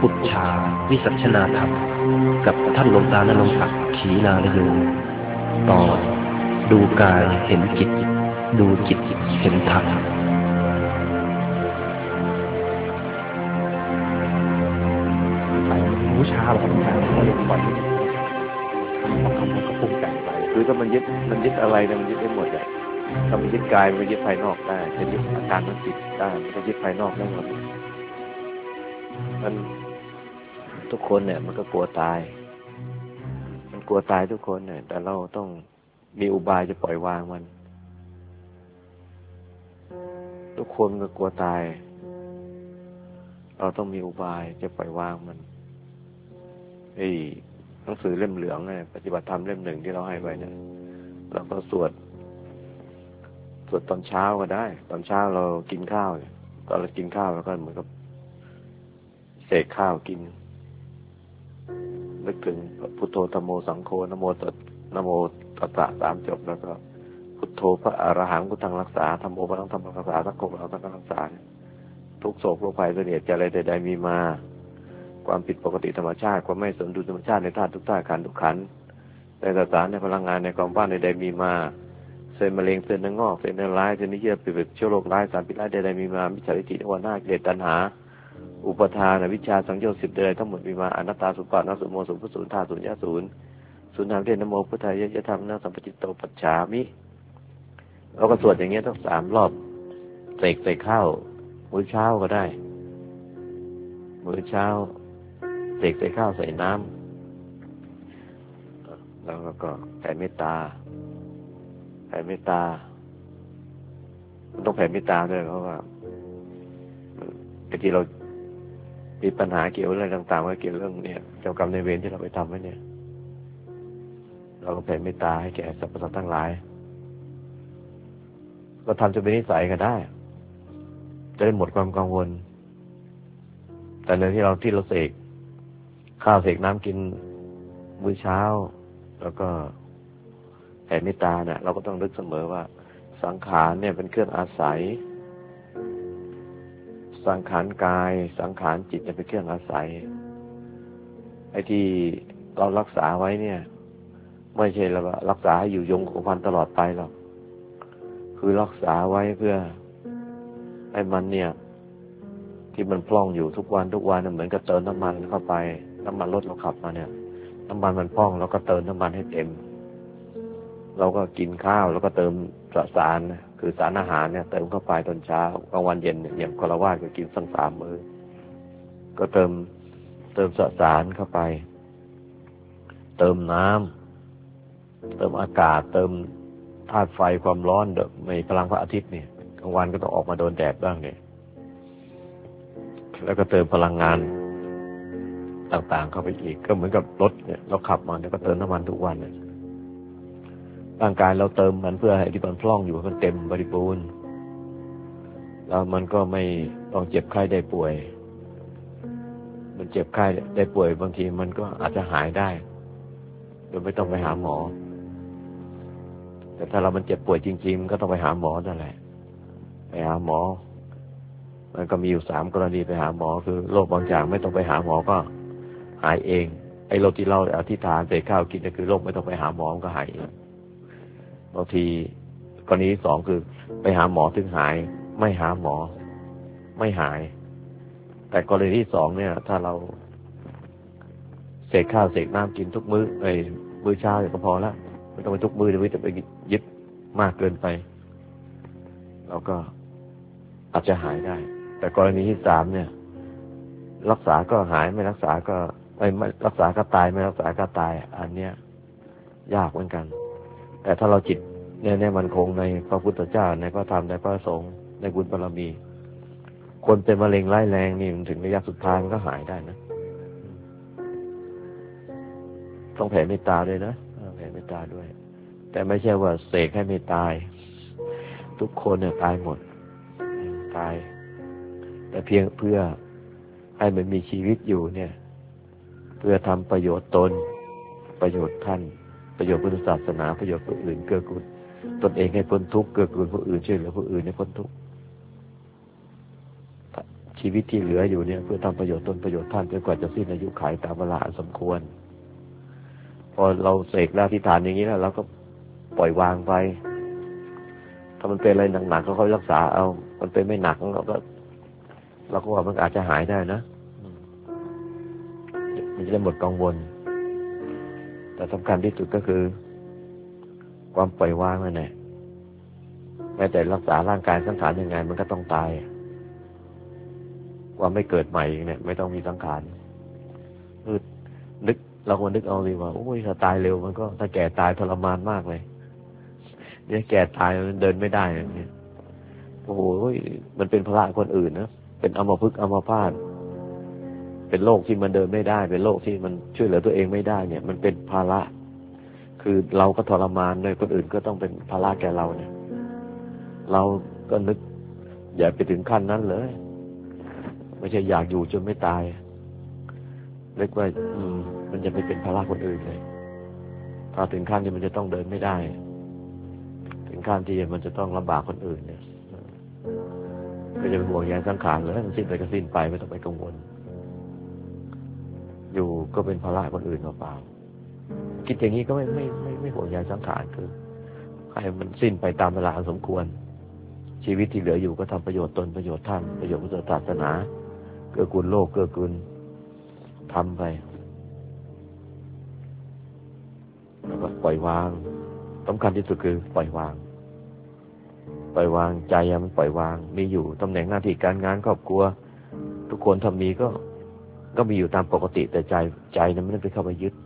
ปุจฉาวิสัชนาธรรมกับท่านหลวงตาณรงค์ศักดิ์ขีณาลโยตอนดูกายเห็นจิตดูจิตเห็นธรรมวิชาแบบนี้มันเป็นวันที่ต้องทำให้เขาปรุงแต่งไปคือถ้ามันยึดอะไรเนี่ยมันยึดได้หมดเลยถ้ามันยึดกายมันยึดภายนอกได้จะยึดอาการของจิตได้มันจะยึดภายนอกได้หมดมันทุกคนเนี่ยมันก็กลัวตายมันกลัวตายทุกคนเนี่ยแต่เราต้องมีอุบายจะปล่อยวางมันทุกคนก็กลัวตายเราต้องมีอุบายจะปล่อยวางมันหนังสือเล่มเหลืองเนี่ยปฏิบัติธรรมเล่มหนึ่งที่เราให้ไว้เนี่ยเราก็สวดตอนเช้าก็ได้ตอนเช้าเรากินข้าวตอนเรากินข้าวแล้วก็เหมือนกับเสกข้าวกินนึกถึงพุทโธธัมโมสังโฆนะโมตัสสะสามจบแล้วก็พุทโธพระอรหังพุทธังรักษาธัมโมพระธรรมรักษาสังโฆพระธรรมรักษาทุกโศกโรคภัยเสนียดจะอะไรใดๆมีมาความผิดปกติธรรมชาติความไม่สมดุลธรรมชาติในธาตุทุกธาตุขันธ์ทุกขันธ์ในสสารในพลังงานในความว่างใดๆมีมาเซลล์มะเร็งเซลล์เนื้องอกเซลล์เนื้อร้ายเซลล์เนื้อเยื่อปิดเชื้อโรคร้ายสารพิษร้ายใดๆมีมามิจฉาทิฏฐินวนากิเลสตัณหาอุปทานวิชชาสังโยชน์10ใดๆทั้งหมดมีมาอนัตตาสุปานะสุโมสุภสุนธาสุญญาศูนย์นามเทศนะโมพุทธายะธรรมนะสัมปจิตโตปัจฉามิเราก็สวดอย่างเงี้ยต้อง3 รอบเสกข้าวมื้อเช้าก็ได้มื้อเช้าเสกใส่ข้าวใส่น้ำแล้วก็แผ่เมตตามันต้องแผ่เมตตาด้วยเพราะว่าบางทีเรามีปัญหาเกี่ยวอะไรต่างๆว่าเกี่ยวเรื่องเนี่ยเจ้ากรรมในเวรที่เราไปทำไว้เนี่ยเราก็แผ่เมตตาให้แก่สรรพสัตว์ทั้งหลายเราทำจนเป็นนิสัยก็ได้จะได้หมดความกังวลแต่ในที่เราเสกข้าวเสกน้ำกินมื้อเช้าแล้วก็แผ่เมตตาเนี่ยเราก็ต้องนึกเสมอว่าสังขารเนี่ยเป็นเครื่องอาศัยสังขารกายสังขารจิตเนี่ยเป็นเครื่องอาศัยไอ้ที่เรารักษาไว้เนี่ยไม่ใช่เรารักษาให้อยู่ยงคงกระพันตลอดไปหรอกคือรักษาไว้เพื่อให้มันเนี่ยที่มันพล่องอยู่ทุกวันเหมือนกับเติมน้ำมันเข้าไปน้ำมันรถเราขับมาเนี่ยน้ำมันมันพร่องเราก็เติมน้ำมันให้เต็มเราก็กินข้าวแล้วก็เติมสารคือสารอาหารเนี่ยเติมเข้าไปตอนเช้ากลางวันเย็นเนี่ยอย่างฆราวาสก็กินสัก3 มื้อก็เติมสารเข้าไปเติมน้ำเติมอากาศเติมธาตุไฟความร้อนในพลังพระอาทิตย์เนี่ยกลางวันก็ต้องออกมาโดนแดดบ้างเนี่ยแล้วก็เติมพลังงานต่างๆเข้าไปอีกก็เหมือนกับรถเนี่ยเราขับมาเนี่ยก็เติมน้ำมันทุกวันเนี่ยร่างกายเราเติมมันเพื่อให้ที่มันพร่องอยู่มันเต็มบริบูรณ์แล้วมันก็ไม่ต้องเจ็บไข้ได้ป่วยมันเจ็บไข้ได้ป่วยบางทีมันก็อาจจะหายได้โดยไม่ต้องไปหาหมอแต่ถ้ามันเจ็บป่วยจริงๆก็ต้องไปหาหมอนั่นแหละไปหาหมอมันก็มีอยู่3 กรณีไปหาหมอคือโรคบางอย่างไม่ต้องไปหาหมอก็หายเองไอ้โรคที่เราอธิษฐานเสกข้าวกินก็คือโรคไม่ต้องไปหาหมอมันก็หายเองบางทีกรณีที่ 2คือไปหาหมอถึงหายไม่หาหมอไม่หายแต่กรณีที่ 2เนี่ยถ้าเราเสกข้าวเสกน้ำกินทุกมื้อมื้อเช้าก็พอแล้วไม่ต้องไปทุกมื้อจะไปยึดมากเกินไปเราก็อาจจะหายได้แต่กรณีที่ 3เนี่ยรักษาก็หายไม่รักษาก็ไม่รักษาก็ตายไม่รักษาก็ตายอันเนี้ยยากเหมือนกันแต่ถ้าเราจิตเนี่ยมันคงในพระพุทธเจ้าในพระธรรมในพระสงฆ์ในบุญบารมีคนเป็นมะเร็งร้ายแรงนี่มันถึงระยะสุดท้ายมันก็หายได้นะต้องแผ่เมตตาด้วยนะแผ่เมตตาด้วยแต่ไม่ใช่ว่าเสกให้ไม่ตายทุกคนเนี่ยตายหมดตายแต่เพียงเพื่อให้มันมีชีวิตอยู่เนี่ยเพื่อทำประโยชน์ตนประโยชน์ท่านประโยชน์พุทธศาสนาประโยชน์ผู้อื่นเกื้อกูลตนเองให้พ้นทุกข์เกื้อกูลผู้อื่นช่วยเหลือผู้อื่นให้พ้นทุกข์ชชีวิตที่เหลืออยู่เนี่ยเพื่อทำประโยชน์ตนประโยชน์ท่านจนกว่าจะสิ้นอายุขัยตามเวลาอันสมควรพอเราเสกแล้วอธิษฐานอย่างนี้แล้วเราก็ปล่อยวางไปถ้ามันเป็นอะไรหนักๆก็ค่อยรักษาเอามันเป็นไม่หนักเราก็ว่ามันอาจจะหายได้นะมันจะได้หมดกังวลแต่สำคัญที่สุดก็คือความปล่อยวางนั่นแหละแม้แต่รักษาร่างกายสังขารยังไงมันก็ต้องตายว่าไม่เกิดใหม่เนี่ยไม่ต้องมีสังขารนึกเราควรนึกเอาดีว่าโอ้ยถ้าตายเร็วมันก็ถ้าแก่ตายทรมานมากเลยเนี่ยแก่ตายมันเดินไม่ได้เนี่ยโอ้โหมันเป็นภาระคนอื่นนะเป็นอัมพฤกษ์อัมพาตเป็นโรคที่มันเดินไม่ได้เป็นโรคที่มันช่วยเหลือตัวเองไม่ได้เนี่ยมันเป็นภาระคือเราก็ทรมานเลยคนอื่นก็ต้องเป็นภาระแก่เราเนี่ยเราก็นึกอย่าไปถึงขั้นนั้นเลยไม่ใช่อยากอยู่จนไม่ตายนึกว่ามันจะไปเป็นภาระคนอื่นเลยถ้าถึงขั้นที่มันจะต้องเดินไม่ได้ถึงขั้นที่มันจะต้องลำบากคนอื่นเนี่ยก็จะเป็นห่วงใยสังขารเลยมันสิ้นไปก็สิ้นไปไม่ต้องไปกังวลอยู่ก็เป็นภาระคนอื่นเปล่าๆคิดอย่างนี้ก็ไม่ห่วงใยสังขารคือให้มันสิ้นไปตามเวลาอันสมควรชีวิตที่เหลืออยู่ก็ทำประโยชน์ตนประโยชน์ท่านประโยชน์พุทธศาสนาเกื้อกูลโลกเกื้อกูลทำไปแล้วก็ปล่อยวางสำคัญที่สุดคือปล่อยวางใจมันปล่อยวางมีอยู่ตำแหน่งหน้าที่การงานครอบครัวทุกคนทำมีก็มีอยู่ตามปกติแต่ใจนั้นไม่ได้ไปเข้าไปยึด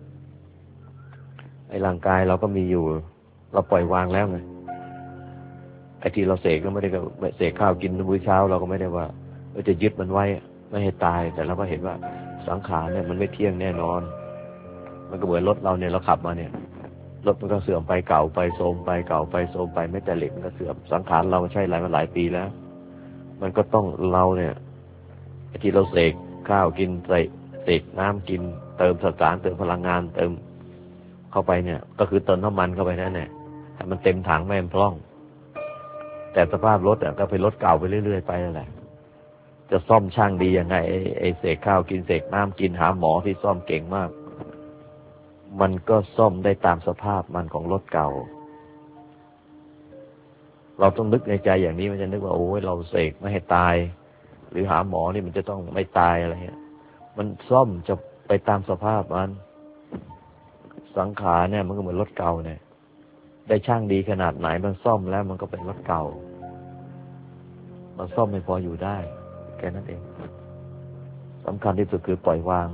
ไอ้ร่างกายเราก็มีอยู่เราปล่อยวางแล้วไงไอ้ที่เราเสกก็ไม่ได้เสกข้าวกินมื้อเช้าเราก็ไม่ได้ว่าเราจะยึดมันไว้ไม่ให้ตายแต่เราก็เห็นว่าสังขารเนี่ยมันไม่เที่ยงแน่นอนมันก็เหมือนรถเราเนี่ยเราขับมาเนี่ยรถมันก็เสื่อมไปเก่าไปโทรมไปเก่าไปโทรมไปไม่แต่เหล็กมันก็เสื่อมสังขารเราใช้มาหลายปีแล้วมันก็ต้องเราเนี่ยไอ้ที่เราเสกข้าวกินเสกน้ำกินเติมสารเติมพลังงานเติมเข้าไปเนี่ยก็คือเติมน้ำมันเข้าไปนั่นแหละให้มันเต็มถังไม่พร่องแต่สภาพรถก็เป็นรถเก่าไปเรื่อยๆไปนั่นแหละจะซ่อมช่างดียังไงไอ้เสกข้าวกินเสกน้ำกินหาหมอที่ซ่อมเก่งมากมันก็ซ่อมได้ตามสภาพมันของรถเก่าเราต้องนึกในใจอย่างนี้มันจะนึกว่าโอ้ยเราเสกไม่ให้ตายหรือหาหมอนี่มันจะต้องไม่ตายอะไรเงี้ยมันซ่อมจะไปตามสภาพมันสังขารเนี่ยมันก็เหมือนรถเก่าเนี่ยได้ช่างดีขนาดไหนมันซ่อมแล้วมันก็เป็นรถเก่ามันซ่อมไม่พออยู่ได้แค่นั้นเองสำคัญที่สุดคือปล่อยวาง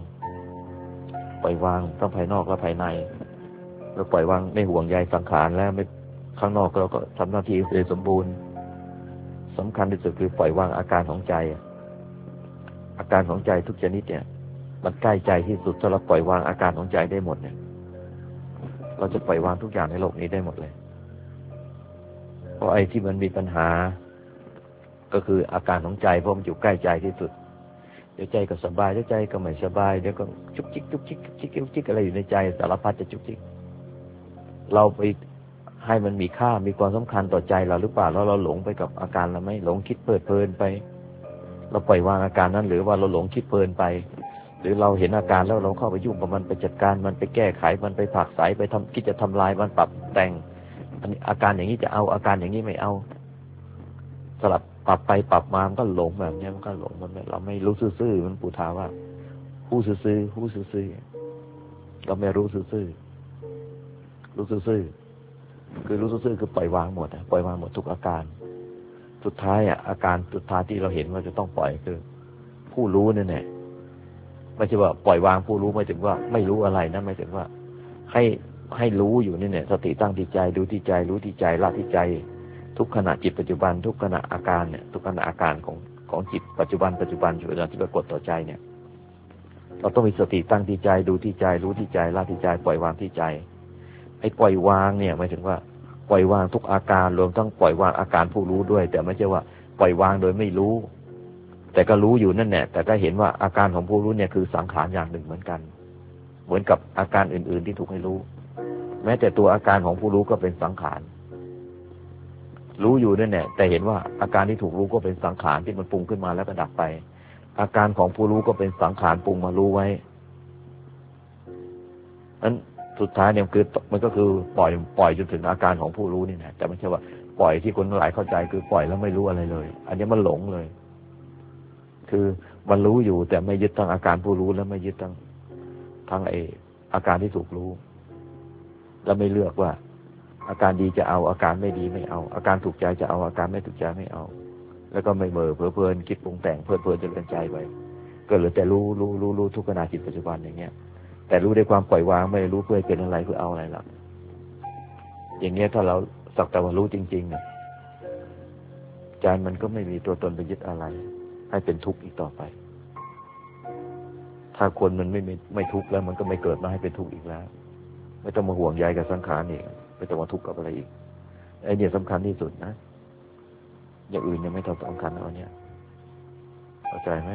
ทั้งภายนอกและภายในเราปล่อยวางไม่ห่วงใยสังขารแล้วไม่ข้างนอกเราก็ทำหน้าที่โดยสมบูรณ์สำคัญที่สุดคือปล่อยวางอาการของใจอาการของใจทุกชนิดเนี่ยมันใกล้ใจที่สุดถ้าเราปล่อยวางอาการของใจได้หมดเนี่ยเราจะปล่อยวางทุกอย่างในโลกนี้ได้หมดเลยเพราะไอ้ที่มันมีปัญหาก็คืออาการของใจเพราะมันอยู่ใกล้ใจที่สุดเดี๋ยวใจก็สบายเดี๋ยวใจก็ไม่สบายเดี๋ยวก็จุกจิกอะไรอยู่ในใจสารพัดจะจุกจิกเราไปให้มันมีค่ามีความสำคัญต่อใจเราหรือเปล่าแล้วเราหลงไปกับอาการเราไหมหลงคิดเพลินไปเราปล่อยวางอาการนั้นหรือว่าเราหลงคิดเพลินไปหรือเราเห็นอาการแล้วเราเข้าไปยุ่งกับมันไปจัดการมันไปแก้ไขมันไปผลักไสไปทำคิดจะทำลายมันปรับแต่งอาการอย่างนี้จะเอาอาการอย่างนี้ไม่เอาสลับปรับไปปรับมามันก็หลงแบบนี้มันก็หลงมันเราไม่รู้ซื่อๆมันปูทาว่าผู้ซื่อเราไม่รู้ซื่อรู้ซื่อคือรู้ซื่อคือปล่อยวางหมดปล่อยวางหมดทุกอาการสุดท้ายอาการสุดท้ายที่เราเห็นว่าจะต้องปล่อยคือผู้รู้นั่นแหละไม่ใช่ว่าปล่อยวางผู้รู้ไม่ถึงว่าไม่รู้อะไรนะไม่ถึงว่าให้รู้อยู่นี่เนี่ยสติตั้งที่ใจดูที่ใจรู้ที่ใจละที่ใจทุกขณะจิตปัจจุบันทุกขณะอาการเนี่ยทุกขณะอาการของจิตปัจจุบันที่ปรากฏต่อใจเนี่ยเราต้องมีสติตั้งที่ใจดูที่ใจรู้ที่ใจละที่ใจปล่อยวางที่ใจไอ้ปล่อยวางเนี่ยหมายถึงว่าปล่อยวางทุกอาการรวมทั้งปล่อยวางอาการผู้รู้ด้วยแต่ไม่ใช่ว่าปล่อยวางโดยไม่รู้แต่ก็รู้อยู่นั่นแหละแต่ก็เห็นว่าอาการของผู้รู้เนี่ยคือสังขารอย่างหนึ่งเหมือนกันเหมือนกับอาการอื่นๆที่ถูกให้รู้แม้แต่ตัวอาการของผู้รู้ก็เป็นสังขารรู้อยู่นั่นแหละแต่เห็นว่าอาการที่ถูกรู้ก็เป็นสังขารที่มันปรุงขึ้นมาแล้วก็ดับไปอาการของผู้รู้ก็เป็นสังขารปรุงมารู้ไว้นั้นสุดท้ายเนี่ยคือมันก็คือปล่อยจนถึงอาการของผู้รู้นี่แหละแต่ไม่ใช่ว่าปล่อยที่คนหลายเข้าใจคือปล่อยแล้วไม่รู้อะไรเลยอันนี้มันหลงเลยคือมันรู้อยู่แต่ไม่ยึดทั้งอาการผู้รู้แล้วไม่ยึดทั้งอาการที่ถูกรู้แล้วไม่เลือกว่าอาการดีจะเอาอาการไม่ดีไม่เอาอาการถูกใจจะเอาอาการไม่ถูกใจไม่เอาแล้วก็ไม่เบอเพลินคิดปรุงแต่งเพลินจนเกินใจไปก็เหลือแต่รู้ทุกขณะจิตปัจจุบันอย่างเงี้ยแต่รู้ด้วยความปล่อยวางไม่รู้เพื่อเป็นอะไรเพื่อเอาอะไรหรอกอย่างเงี้ยถ้าเราสักแต่ว่ารู้จริงๆเนี่ยใจมันก็ไม่มีตัวตนไปยึดอะไรให้เป็นทุกข์อีกต่อไปถ้าคนมันไม่ทุกข์แล้วมันก็ไม่เกิดมาให้เป็นทุกข์อีกแล้วไม่ต้องมาห่วงใยกับสังขารอีกไม่ต้องมาทุกข์กับอะไรอีกไอ้เนี่ยสำคัญที่สุดนะอย่างอื่นยังไม่ต้องสำคัญเอาเนี่ยเข้าใจไหม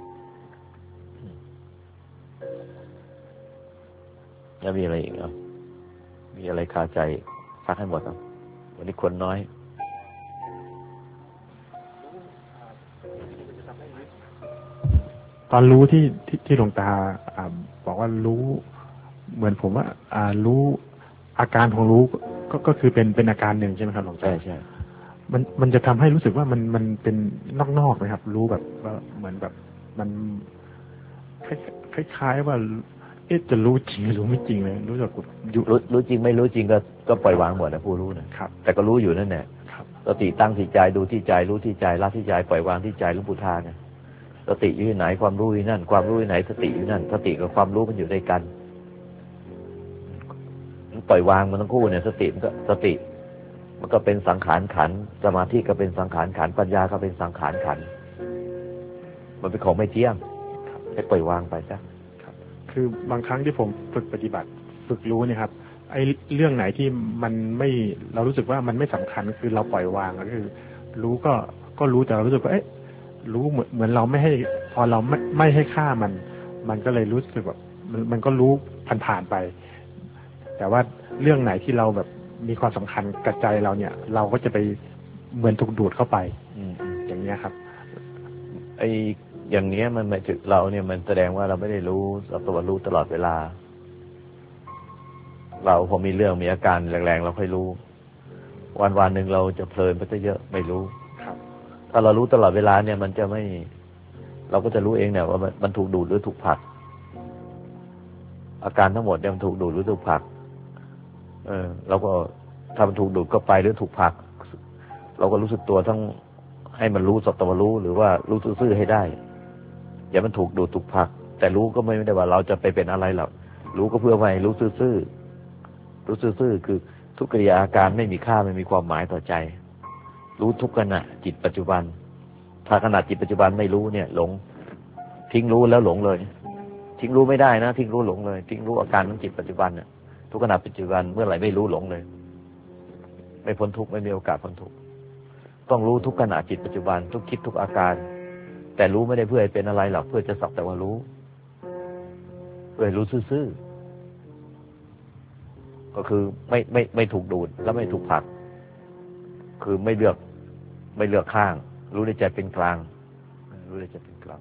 แล้วมีอะไรอีกอ่ะมีอะไรคาใจซักให้หมดอ่ะวันนี้คนน้อยตอนรู้ที่หลวงตาบอกว่ารู้เหมือนผมว่ารู้อาการของรู้ก็คือเป็นอาการหนึ่งใช่ไหมครับหลวงตาใช่มันจะทำให้รู้สึกว่ามันเป็นนอกๆไหมครับรู้แบบว่าเหมือนแบบมันคล้ายๆว่าจะรู้จริงรู้ไม่จริงเลยรู้สึกรู้จริงไม่รู้จริงก็ปล่อยวางหมดนะผู้รู้นะครับแต่ก็รู้อยู่นั่นแหละสติตั้งที่ใจดูที่ใจรู้ที่ใจละที่ใจปล่อยวางที่ใจหลวงปู่ทาเนี่ยสติอยู่ที่ไหนความรู้อยู่นั่นความรู้อยู่ไหนสติอยู่นั่นสติกับความรู้มันอยู่ด้วยกันปล่อยวางมันทั้งคู่เนี่ยสติมันก็เป็นสังขารขันสมาธิก็เป็นสังขารขันปัญญาก็เป็นสังขารขันมันเป็นของไม่เที่ยงให้ปล่อยวางไปซะคือบางครั้งที่ผมฝึกปฏิบัติฝึกรู้เนี่ยครับไอ้เรื่องไหนที่มันไม่เรารู้สึกว่ามันไม่สำคัญคือเราปล่อยวางก็คือรู้ก็รู้แต่เรารู้สึกว่ารู้เหมือนเราไม่ให้พอเราไม่ให้ค่ามันก็เลยรู้สึกแบบมันก็รู้ผ่านไปแต่ว่าเรื่องไหนที่เราแบบมีความสำคัญกับใจเราเนี่ยเราก็จะไปเหมือนถูกดูดเข้าไปอย่างเนี้ยครับไอ้อย่างเนี้ยมันหมายถึงเราเนี่ยมันแสดงว่าเราไม่ได้รู้ตัวรู้ตลอดเวลาเราพอมีเรื่องมีอาการแรงๆเราค่อยรู้วันหนึ่งเราจะเพลินไปซะเยอะไม่รู้ถ้าเรารู้ตลอดเวลาเนี่ยมันจะไม่เราก็จะรู้เองเนี่ยว่ามันถูกดูดหรือถูกผลักอาการทั้งหมดเนี่ยมันถูกดูดหรือถูกผลักเราก็ถ้ามันถูกดูดก็ไปหรือถูกผลักเราก็รู้สึกตัวทั้งให้มันรู้สักแต่ว่ารู้หรือว่ารู้ซื่อๆให้ได้อย่ามันถูกดูดถูกผลักแต่รู้ก็ไม่ได้ว่าเราจะไปเป็นอะไรหรอกรู้ก็เพื่อไว้รู้ซื่อๆรู้ซื่อๆคือทุกกิริยาอาการไม่มีค่าไม่มีความหมายต่อใจรู้ทุกขณะจิตปัจจุบันถ้าขณะจิตปัจจุบันไม่รู้เนี่ยหลงทิ้งรู้แล้วหลงเลยทิ้งรู้ไม่ได้นะทิ้งรู้หลงเลยทิ้งรู้อาการของจิตปัจจุบันเนี่ยทุกขณะปัจจุบันเมื่อไหร่ไม่รู้หลงเลยไม่พ้นทุกข์ไม่มีโอกาสพ้นทุกข์ต้องรู้ทุกขณะจิตปัจจุบันทุกคิดทุกอาการแต่รู้ไม่ได้เพื่อให้เป็นอะไรหรอกเพื่อจะสักแต่ว่ารู้เพื่อรู้ซื่อๆก็คือไม่ถูกดูดแล้วไม่ถูกผลักคือไม่เลือกข้างรู้ในใจเป็นกลางรู้ในใจเป็นกลาง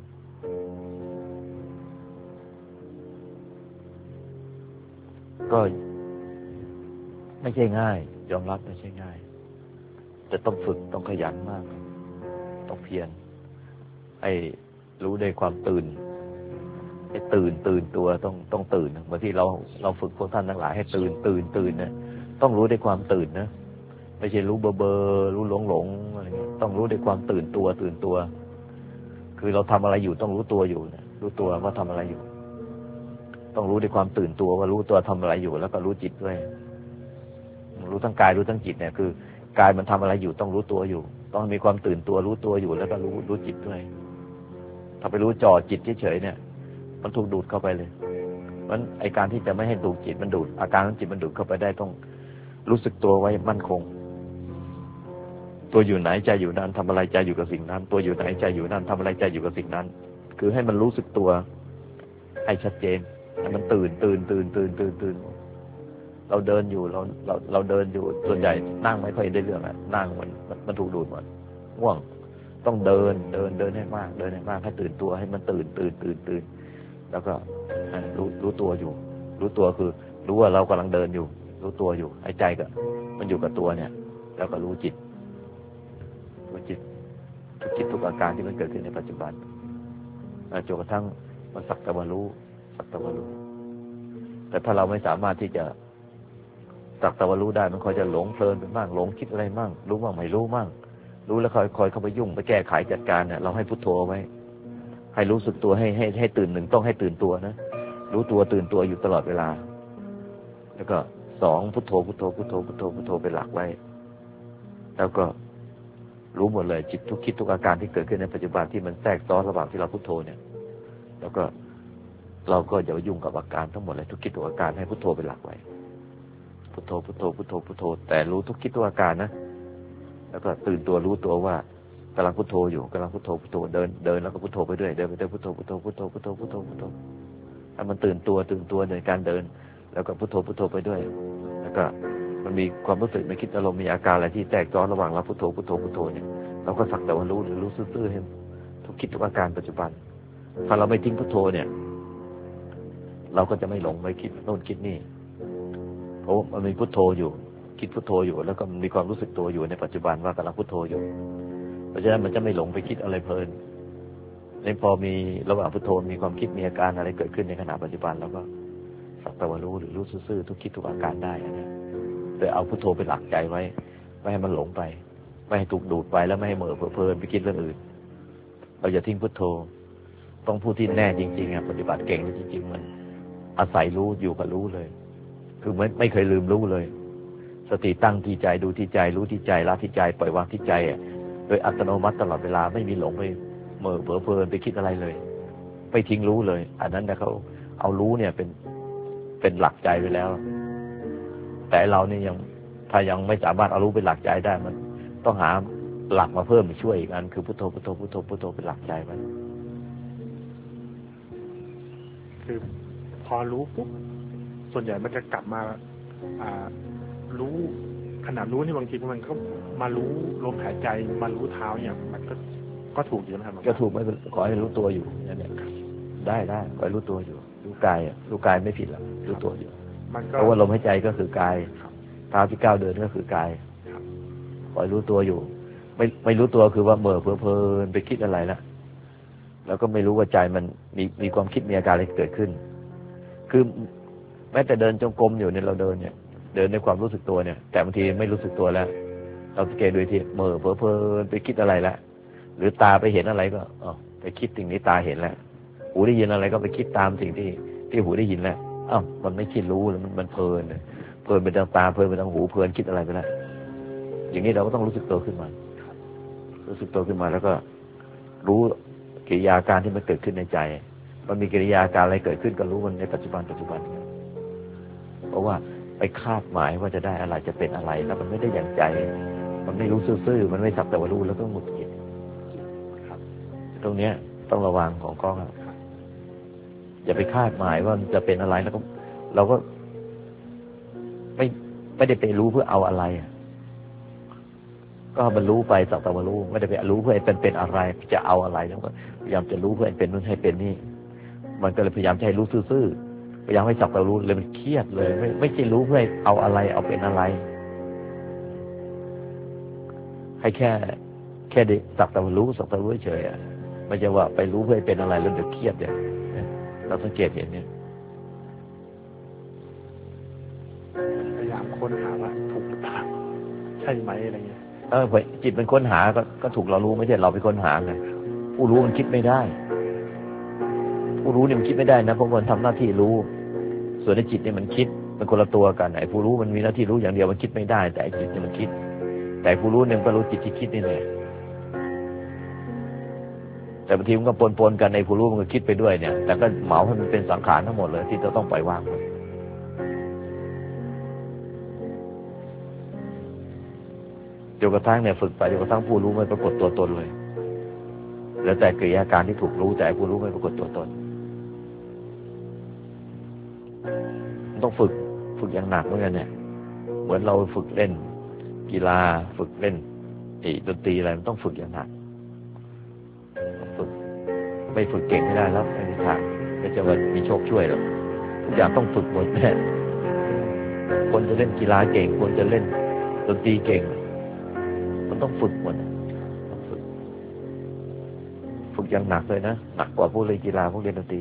ก็ไม่ใช่ง่ายยอมรับไม่ใช่ง่ายแต่ต้องฝึกต้องขยันมากต้องเพียรให้รู้ในความตื่นให้ตื่นตัวต้องตื่นเหมือนที่เราฝึกพวกท่านทั้งหลายให้ตื่นนะต้องรู้ในความตื่นนะไม่ใช่รู้เบอรู้หลงอะไรเงี้ยต้องรู้ในความตื่นตัวคือเราทำอะไรอยู่ต้องรู้ตัวอยู่นะรู้ตัวว่าทำอะไรอยู่ต้องรู้ในความตื่นตัวว่ารู้ตัวทำอะไรอยู่แล้วก็รู้จิตด้วยรู้ทั้งกายรู้ทั้งจิตเนี่ยคือกายมันทำอะไรอยู่ต้องรู้ตัวอยู่ต้องมีความตื่นตัวรู้ตัวอยู่แล้วก็รู้จิตด้วยถ้าไปรู้จ่อจิตเฉยๆเนี่ยมันถูกดูดเข้าไปเลยมันไอการที่จะไม่ให้ถูกจิตมันดูดอาการของจิตมันดูดเข้าไปได้ต้องรู้สึกตัวไว้มั่นคงตัวอยู่ไหนใจอยู่นั่นทำอะไรใจอยู่กับสิ่งนั้นตัวอยู่ไหนใจอยู่นั่นทำอะไรใจอยู่กับสิ่งนั้นคือให้มันรู้สึกตัวให้ชัดเจนให้มันตื่นเราเดินอยู่เราเดินอยู่ส่วนใหญ่นั่งไม่ค่อยได้เรื่องอะนั่งมันถูกดูดหมดง่วงต้องเดินให้มากเดินให้มากให้ตื่นตัวให้มันตื่นแล้วก็รู้ตัวอยู่รู้ตัวคือรู้ว่าเรากำลังเดินอยู่รู้ตัวอยู่หายใจก็มันอยู่กับตัวเนี่ยแล้วก็รู้จิตทุกจิตทุกอาการที่มันเกิดขึ้นในปัจจุบันจนกระทั่งมันสักแต่ว่ารู้แต่ถ้าเราไม่สามารถที่จะสักแต่ว่ารู้ได้มันคอยจะหลงเพลินไปบ้างหลงคิดอะไรบ้างรู้บ้างไม่รู้บ้างรู้แล้วคอยเข้าไปยุ่งไปแก้ไขจัดการเนี่ยเราให้พุทโธไว้ให้รู้สึกตัวให้ตื่นหนึ่งต้องให้ตื่นตัวนะรู้ตัวตื่นตัวอยู่ตลอดเวลาแล้วก็สองพุทโธเป็นหลักไว้แล้วก็รู้หมดเลยจิตทุกคิดทุกอาการที่เกิดขึ้นในปัจจุบันที่มันแทรกซ้อนระหว่างที่เราพุทโธเนี่ยแล้วก็เราก็อย่าไปยุ่งกับอาการทั้งหมดเลยทุกคิดทุกอาการให้พุทโธเป็นหลักไว้พุทโธแต่รู้ทุกคิดทุกอาการนะแล้วก็ตื่นตัวรู้ตัวว่ากำลังพุทโธอยู่กำลังพุทโธเดินแล้วก็พุทโธไปด้วยเดินไปด้วยพุทโธให้มันตื่นตัวในการเดินแล้วก็พุทโธไปด้วยแล้วก็มันมีความรู้สึกไม่คิดอารมณ์มีอาการอะไรที่แตกซ้อนระหว่างเราพุทโธเนี่ยเราก็สักแต่ว่ารู้หรือรู้ซื่อๆให้ทุกคิดทุกอาการปัจจุบันถ้าเราไม่ทิ้งพุทโธเนี่ยเราก็จะไม่หลงไปคิดโน่นคิดนี่เพราะมันมีพุทโธอยู่คิดพุทโธอยู่แล้วก็มีความรู้สึกตัวอยู่ในปัจจุบันว่ากำลังพุทโธอยู่เพราะฉะนั้นมันจะไม่หลงไปคิดอะไรเพลินในพอมีระหว่างพุทโธมีความคิดมีอาการอะไรเกิดขึ้นในขณะปัจจุบันแล้วก็สักแต่ว่ารู้หรือรู้ซื่อๆทุกคิดทุกอาการได้อันนี้โดยเอาพุทโธเป็นหลักใจไว้ไม่ให้มันหลงไปไม่ให้ถูกดูดไปแล้วไม่ให้เหม่อเพลินไปคิดเรื่องอื่นเราอย่าทิ้งพุทโธต้องผู้ที่แน่จริงๆปฏิบัติเก่งจริงๆมันอาศัยรู้อยู่กับรู้เลยคือไม่เคยลืมรู้เลยสติตั้งที่ใจดูที่ใจรู้ที่ใจละที่ใจปล่อยวางที่ใจโดยอัตโนมัติตลอดเวลาไม่มีหลงไปเหม่อเพลินไปคิดอะไรเลยไปทิ้งรู้เลยอันนั้นนะเขาเอารู้เนี่ยเป็นหลักใจไปแล้วแต่เราเนี่ยถ้ายังไม่สามารถเอารู้เป็นหลักใจได้มันต้องหาหลักมาเพิ่มมาช่วยอีกอันคือพุทโธเป็นหลักใจมันคือพอรู้ปุ๊บส่วนใหญ่มันจะกลับมารู้ขณะรู้นี่บางทีมันก็มารู้ลมหายใจมารู้เท้าเนี่ยมันก็ถูกอยู่นะครับก็ถูกไม่ขอให้รู้ตัวอยู่นั่นแหละได้ขอให้รู้ตัวอยู่รู้กายไม่ผิดหรอกรู้ตัวอยู่เพราะว่าลมหายใจก็คือกายเท้าที่ก้าวเดินก็คือกายขอให้รู้ตัวอยู่ไม่รู้ตัวคือว่าเหม่อเพลินไปคิดอะไรแล้วก็ไม่รู้ว่าใจมันมีความคิดมีอาการอะไรเกิดขึ้นคือแม้แต่เดินจงกรมอยู่เนี่ยเราเดินในความรู้สึกตัวเนี่ยแต่บางทีไม่รู้สึกตัวแล้วเราสังเกตดูทีเหม่อเพลินไปคิดอะไรแล้วหรือตาไปเห็นอะไรก็ไปคิดสิ่งนี้ตาเห็นแล้วหูได้ยินอะไรก็ไปคิดตามสิ่งที่หูได้ยินแล้วมันไม่คิดรู้แล้วมันเพลินไปทางตาเพลินไปทางหูเพลินคิดอะไรไปแล้วอย่างนี้เราก็ต้องรู้สึกตัวขึ้นมาแล้วก็รู้กิริยาการที่มันเกิดขึ้นในใจมันมีกิริยาการอะไรเกิดขึ้นก็รู้มันในปัจจุบันเพราะว่าไปคาดหมายว่าจะได้อะไรจะเป็นอะไรแล้วมันไม่ได้อย่างใจมันไม่รู้ซื่อๆมันไม่สักแต่ว่ารู้แล้วก็หงุดหงิดตรงเนี้ยต้องระวังของกล้องอย่าไปคาดหมายว่าจะเป็นอะไรแล้วก็เราก็ไม่ได้ไปรู้เพื่อเอาอะไรก็มันรู้ไปสักแต่ว่ารู้ไม่ได้ไปรู้เพื่อเป็นอะไรจะเอาอะไรแล้วก็พยายามจะรู้เพื่อเป็นนู่นให้เป็นนี่มันก็เลยพยายามจะให้รู้ซื่อๆพยายามให้สักแต่รู้เลยมันเครียดเลยไม่ใช่รู้เพื่อเอาอะไรเอาเป็นอะไรให้แค่ได้สักแต่รู้เฉยไม่ใช่ว่าไปรู้เพื่อเป็นอะไรแล้วเดี๋ยวเครียดเนี่ยเราสังเกตเห็นเนี่ยพยายามค้นหาว่าถูกหรือเปล่าใช่ไหมอะไรเงี้ยจิตมันค้นหาก็ถูกเรารู้ไม่ใช่เราไปค้นหาไงผู้รู้มันคิดไม่ได้ผู้รู้เนี่ยมันคิดไม่ได้นะเพราะมันทำหน้าที่รู้ส่วนในจิตเนี่ยมันคิดมันคนละตัวกันไอ้ผู้รู้มันมีหน้าที่รู้อย่างเดียวมันคิดไม่ได้แต่ไอ้จิตเนี่ยมันคิดแต่ผู้รู้เนี่ยก็รู้จิตที่คิดนี่แหละแต่บางทีมันก็ปนกันในผู้รู้มันก็คิดไปด้วยเนี่ยแต่ก็เหมาให้มันเป็นสังขารทั้งหมดเลยที่เราต้องปล่อยวางจนกระทั่งเนี่ยฝึกไปจนกระทั่งผู้รู้ไม่ปรากฏตัวตนเลยแล้วแต่กิริยาการที่ถูกรู้แต่ผู้รู้ไม่ปรากฏตัวตนต้องฝึกฝึกอย่างหนักเหมือนกันเนี่ยเหมือนเราฝึกเล่นกีฬาฝึกเล่นดนตรีอะไรมันต้องฝึกอย่างหนักฝึกไม่ฝึกเก่งไม่ได้แล้วไม่มีทางไม่จะว่ามีโชคช่วยหรอกทุกอย่างต้องฝึกหมดแน่คนจะเล่นกีฬาเก่งคนจะเล่นดนตรีเก่งมันต้องฝึกหมดต้องฝึกอย่างหนักเลยนะหนักกว่าพวกเล่นกีฬาพวกเล่นดนตรี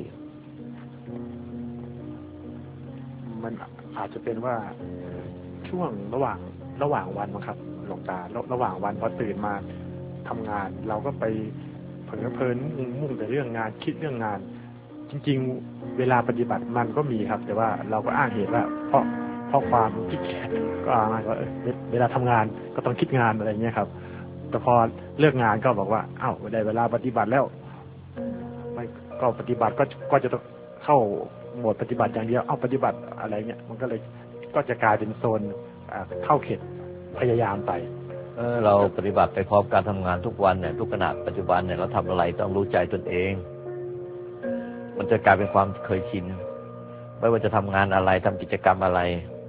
มันอาจจะเป็นว่าช่วงระหว่างวันมั้งครับหลวงตาระหว่างวันพอตื่นมาทำงานเราก็ไปเพลินมุ่งแต่เรื่องงานคิดเรื่องงานจริงๆเวลาปฏิบัติมันก็มีครับแต่ว่าเราก็อ้างเหตุว่าเพราะความขี้เกียจก็อ้างว่าเวลาทำงานก็ต้องคิดงานอะไรเงี้ยครับแต่พอเลิกงานก็บอกว่าอ้าวได้เวลาปฏิบัติแล้วมันก็ปฏิบัติก็จะต้องเข้าโหมดปฏิบัติอย่างเดียวเอาปฏิบัติอะไรเงี้ยมันก็เลยก็จะกลายเป็นโซนเข้าเข็ดพยายามไปเราปฏิบัติไปพร้อมการทำงานทุกวันเนี่ยทุกขณะปัจจุบันเนี่ยเราทำอะไรต้องรู้ใจตนเองมันจะกลายเป็นความเคยชินไม่ว่าจะทำงานอะไรทำกิจกรรมอะไร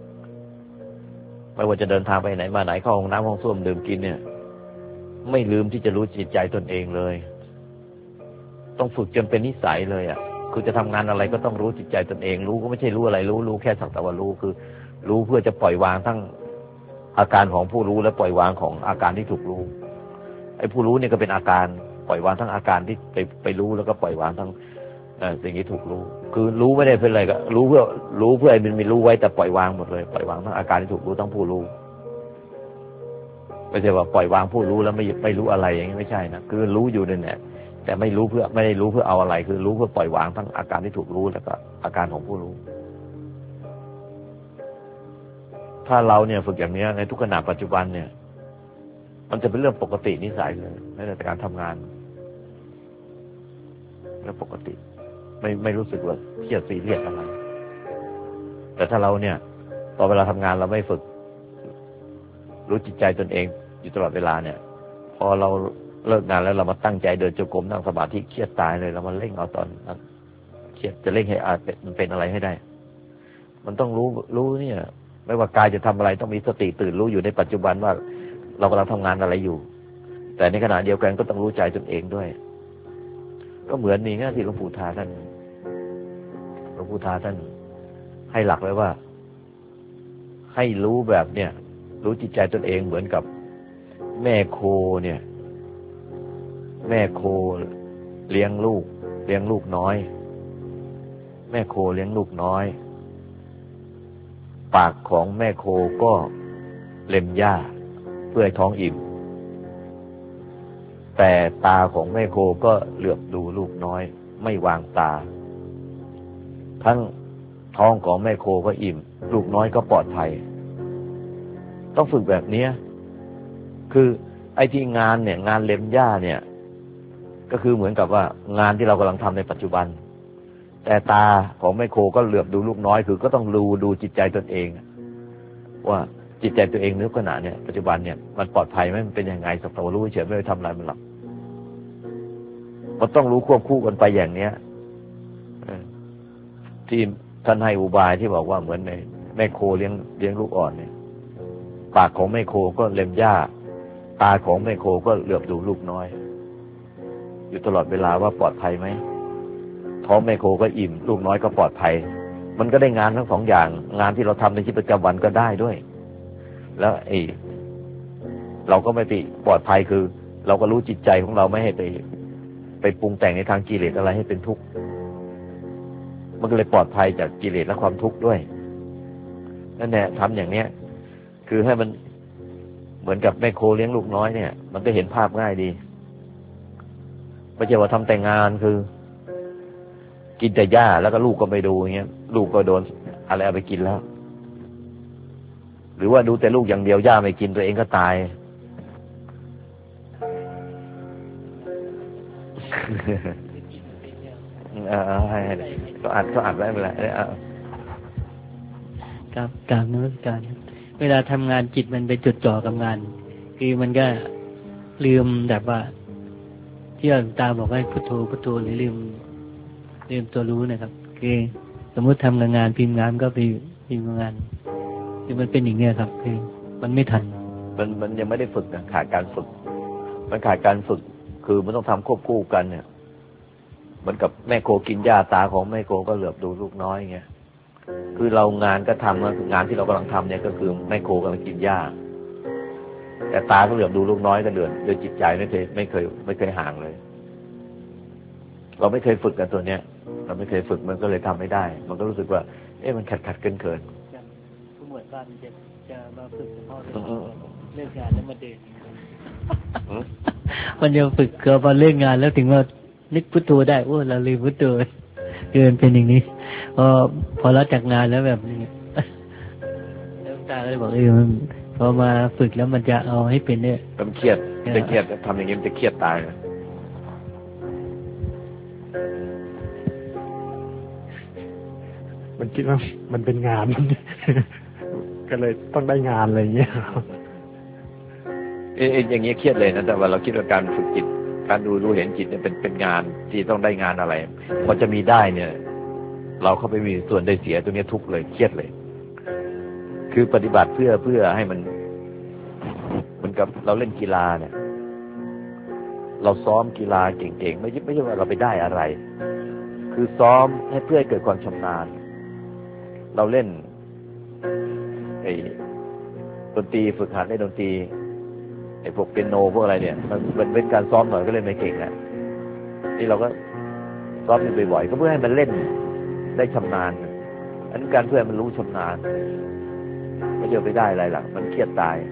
ไม่ว่าจะเดินทางไปไหนมาไหนเข้าห้องน้ำห้องส้วมดื่มกินเนี่ยไม่ลืมที่จะรู้จิตใจตนเองเลยต้องฝึกจนเป็นนิสัยเลยอ่ะคือจะทำงานอะไรก็ต้องรู้จิตใจตนเองรู้ก็ไม่ใช่รู้อะไรรู้แค่สักแต่ว่ารู้คือรู้เพื่อจะปล่อยวางทั้งอาการของผู้รู้และปล่อยวางของอาการที่ถูกรู้ไอ้ผู้รู้เนี่ยก็เป็นอาการปล่อยวางทั้งอาการที่ไปรู้แล้วก็ปล่อยวางทั้งสิ่งที่ถูกรู้คือรู้ไม่ได้เป็นอะไรก็รู้เพื่อไอ้มันมีรู้ไว้แต่ปล่อยวางหมดเลยปล่อยวางทั้งอาการที่ถูกรู้ทั้งผู้รู้ไม่ใช่ว่าปล่อยวางผู้รู้แล้วไม่รู้อะไรอย่างนี้ไม่ใช่นะคือรู้อยู่นั่นแหละแต่ไม่ได้รู้เพื่อเอาอะไรคือรู้เพื่อปล่อยวางทั้งอาการที่ถูกรู้แล้วก็อาการของผู้รู้ถ้าเราเนี่ยฝึกอย่างนี้ในทุกขณะปัจจุบันเนี่ยมันจะเป็นเรื่องปกตินิสัยเลยในการทำงานเรื่องปกติไม่รู้สึกว่าเครียดซีเรียสอะไรแต่ถ้าเราเนี่ยตอนเวลาทำงานเราไม่ฝึกรู้จิตใจตนเองอยู่ตลอดเวลาเนี่ยพอเราเลิกงานแล้วเรามาตั้งใจเดินจงกรมนั่งสมาธิเครียดตายเลยเรามาเร่งเอาตอนนั้นเครียดจะเร่งให้มันเป็นอะไรให้ได้มันต้องรู้เนี่ยไม่ว่ากายจะทำอะไรต้องมีสติตื่นรู้อยู่ในปัจจุบันว่าเรากำลังทำงานอะไรอยู่แต่ในขณะเดียวกันก็ต้องรู้ใจตนเองด้วยก็เหมือนนี่นะที่หลวงปู่ทาท่านให้หลักไว้ว่าให้รู้แบบเนี่ยรู้จิตใจตนเองเหมือนกับแม่โคเนี่ยแม่โคเลี้ยงลูกน้อยแม่โคเลี้ยงลูกน้อยปากของแม่โคก็เล็มหญ้าเพื่อให้ท้องอิ่มแต่ตาของแม่โคก็เหลือบดูลูกน้อยไม่วางตาทั้งท้องของแม่โคก็อิ่มลูกน้อยก็ปลอดภัยต้องฝึกแบบนี้คือไอ้ที่งานเนี่ยงานเล็มหญ้าเนี่ยก็คือเหมือนกับว่างานที่เรากำลังทำในปัจจุบันแต่ตาของแม่โคก็เหลือบดูลูกน้อยคือก็ต้องดูจิตใจตนเองว่าจิตใจตัวเองนึกขณะเนี่ยปัจจุบันเนี่ยมันปลอดภัยไหมมันเป็นยังไงสักแต่ว่ารู้เฉยไม่ได้ทำอะไรมันหรอกมันต้องรู้ควบคู่กันไปอย่างเนี้ยที่ท่านให้อุบายที่บอกว่าเหมือนในแม่โคเลี้ยงลูกอ่อนเนี่ยปากของแม่โคก็เล็มหญ้าตาของแม่โคก็เหลือบดูลูกน้อยอยู่ตลอดเวลาว่าปลอดภัยไหมท้องแม่โคก็อิ่มลูกน้อยก็ปลอดภัยมันก็ได้งานทั้งสองอย่างงานที่เราทำในชีวิตประจำวันก็ได้ด้วยแล้วเราก็ไม่ปลอดภัยคือเราก็รู้จิตใจของเราไม่ให้ไปปรุงแต่งในทางกิเลสอะไรให้เป็นทุกข์มันก็เลยปลอดภัยจากกิเลสและความทุกข์ด้วยนั่นแหละทำอย่างเนี้ยคือให้มันเหมือนกับแม่โคเลี้ยงลูกน้อยเนี่ยมันก็เห็นภาพง่ายดีไม่ใช่ว่าทำแต่งานคือกินแต่หญ้าแล้วก็ลูกก็ไม่ดูอย่างเงี้ยลูกก็โดนอะไรเอาไปกินแล้วหรือว่าดูแต่ลูกอย่างเดียวหญ้าไม่กินตัวเองก็ตายให้ก็อัดไว้ไม่เป็นไรครับกราบนมัสการเวลาทำงานจิตมันไปจดจ่อกับงานคือมันก็ลืมแบบว่าที่หลวงตาบอกให้พุทโธหรือลืมตัวรู้นะครับคือสมมุติทำงานพิมพ์งานก็ไปทีมงานคือมันเป็นอย่างเนี้ยครับคือมันไม่ทันมันยังไม่ได้ฝึกนะขาดการฝึกมันขาดการฝึกคือมันต้องทำควบคู่กันเนี่ยเหมือนกับแม่โคกินหญ้าตาของแม่โคก็เหลือบดูลูกน้อยเงี้ยคือเรางานก็ทำงานที่เรากำลังทำเนี่ยก็คือแม่โคกำลังกินหญ้าแต่ตาก็เหลือบดูลูกน้อยก็เดือดโดยจิตใจไม่เคยห่างเลยเราไม่เคยฝึกกันตัวเนี้ยเราไม่เคยฝึกมันก็เลยทำไม่ได้มันก็รู้สึกว่ามันขัดเกินผู้หมวดบ้านจะมาฝึกเฉพาะเรื่องงานแล้วมาเดินมันจะฝึกเกือบพอเรื่องงานแล้วถึงว่านึกพุทโธได้เราลืมพุทโธเกินเป็นอย่างนี้พอรับจากงานแล้วแบบนี้แล้วตาก็เลยบอกพอมาฝึกแล้วมันจะเอาให้เป็นเนี่ยมันเครียดจะเครียดทำอย่างนี้มันจะเครียดตายมันคิดว่ามันเป็นงาน ก็เลยต้องได้งานอะไรอย่างเงี้ยอย่างเงี้ยเครียดเลยนะแต่ว่าเราคิดว่าการฝึกจิตการรู้เห็นจิตเนี่ยเป็นงานที่ต้องได้งานอะไรพอจะมีได้เนี่ยเราเข้าไปมีส่วนได้เสียตัวนี้ทุกข์เลยเครียดเลยคือปฏิบัติเพื่อให้มันเหมือนกับเราเล่นกีฬาเนี่ยเราซ้อมกีฬาเก่งๆไม่ใช่ว่าเราไปได้อะไรคือซ้อมให้เพื่อให้เกิดความชำนาญเราเล่นดนตรีฝึกหัดเล่นดนตรีพวกเปียโนพวกอะไรเนี่ยมันเป็นการซ้อมหน่อยก็เล่นไม่เก่งแหละนี่เราก็ซ้อมอยู่บ่อยๆก็เพื่อให้มันเล่นได้ชำนาญอันนั้นการเพื่อให้มันรู้ชำนาญไม่เจอไปได้อะไรหรอกมันเครียดตาย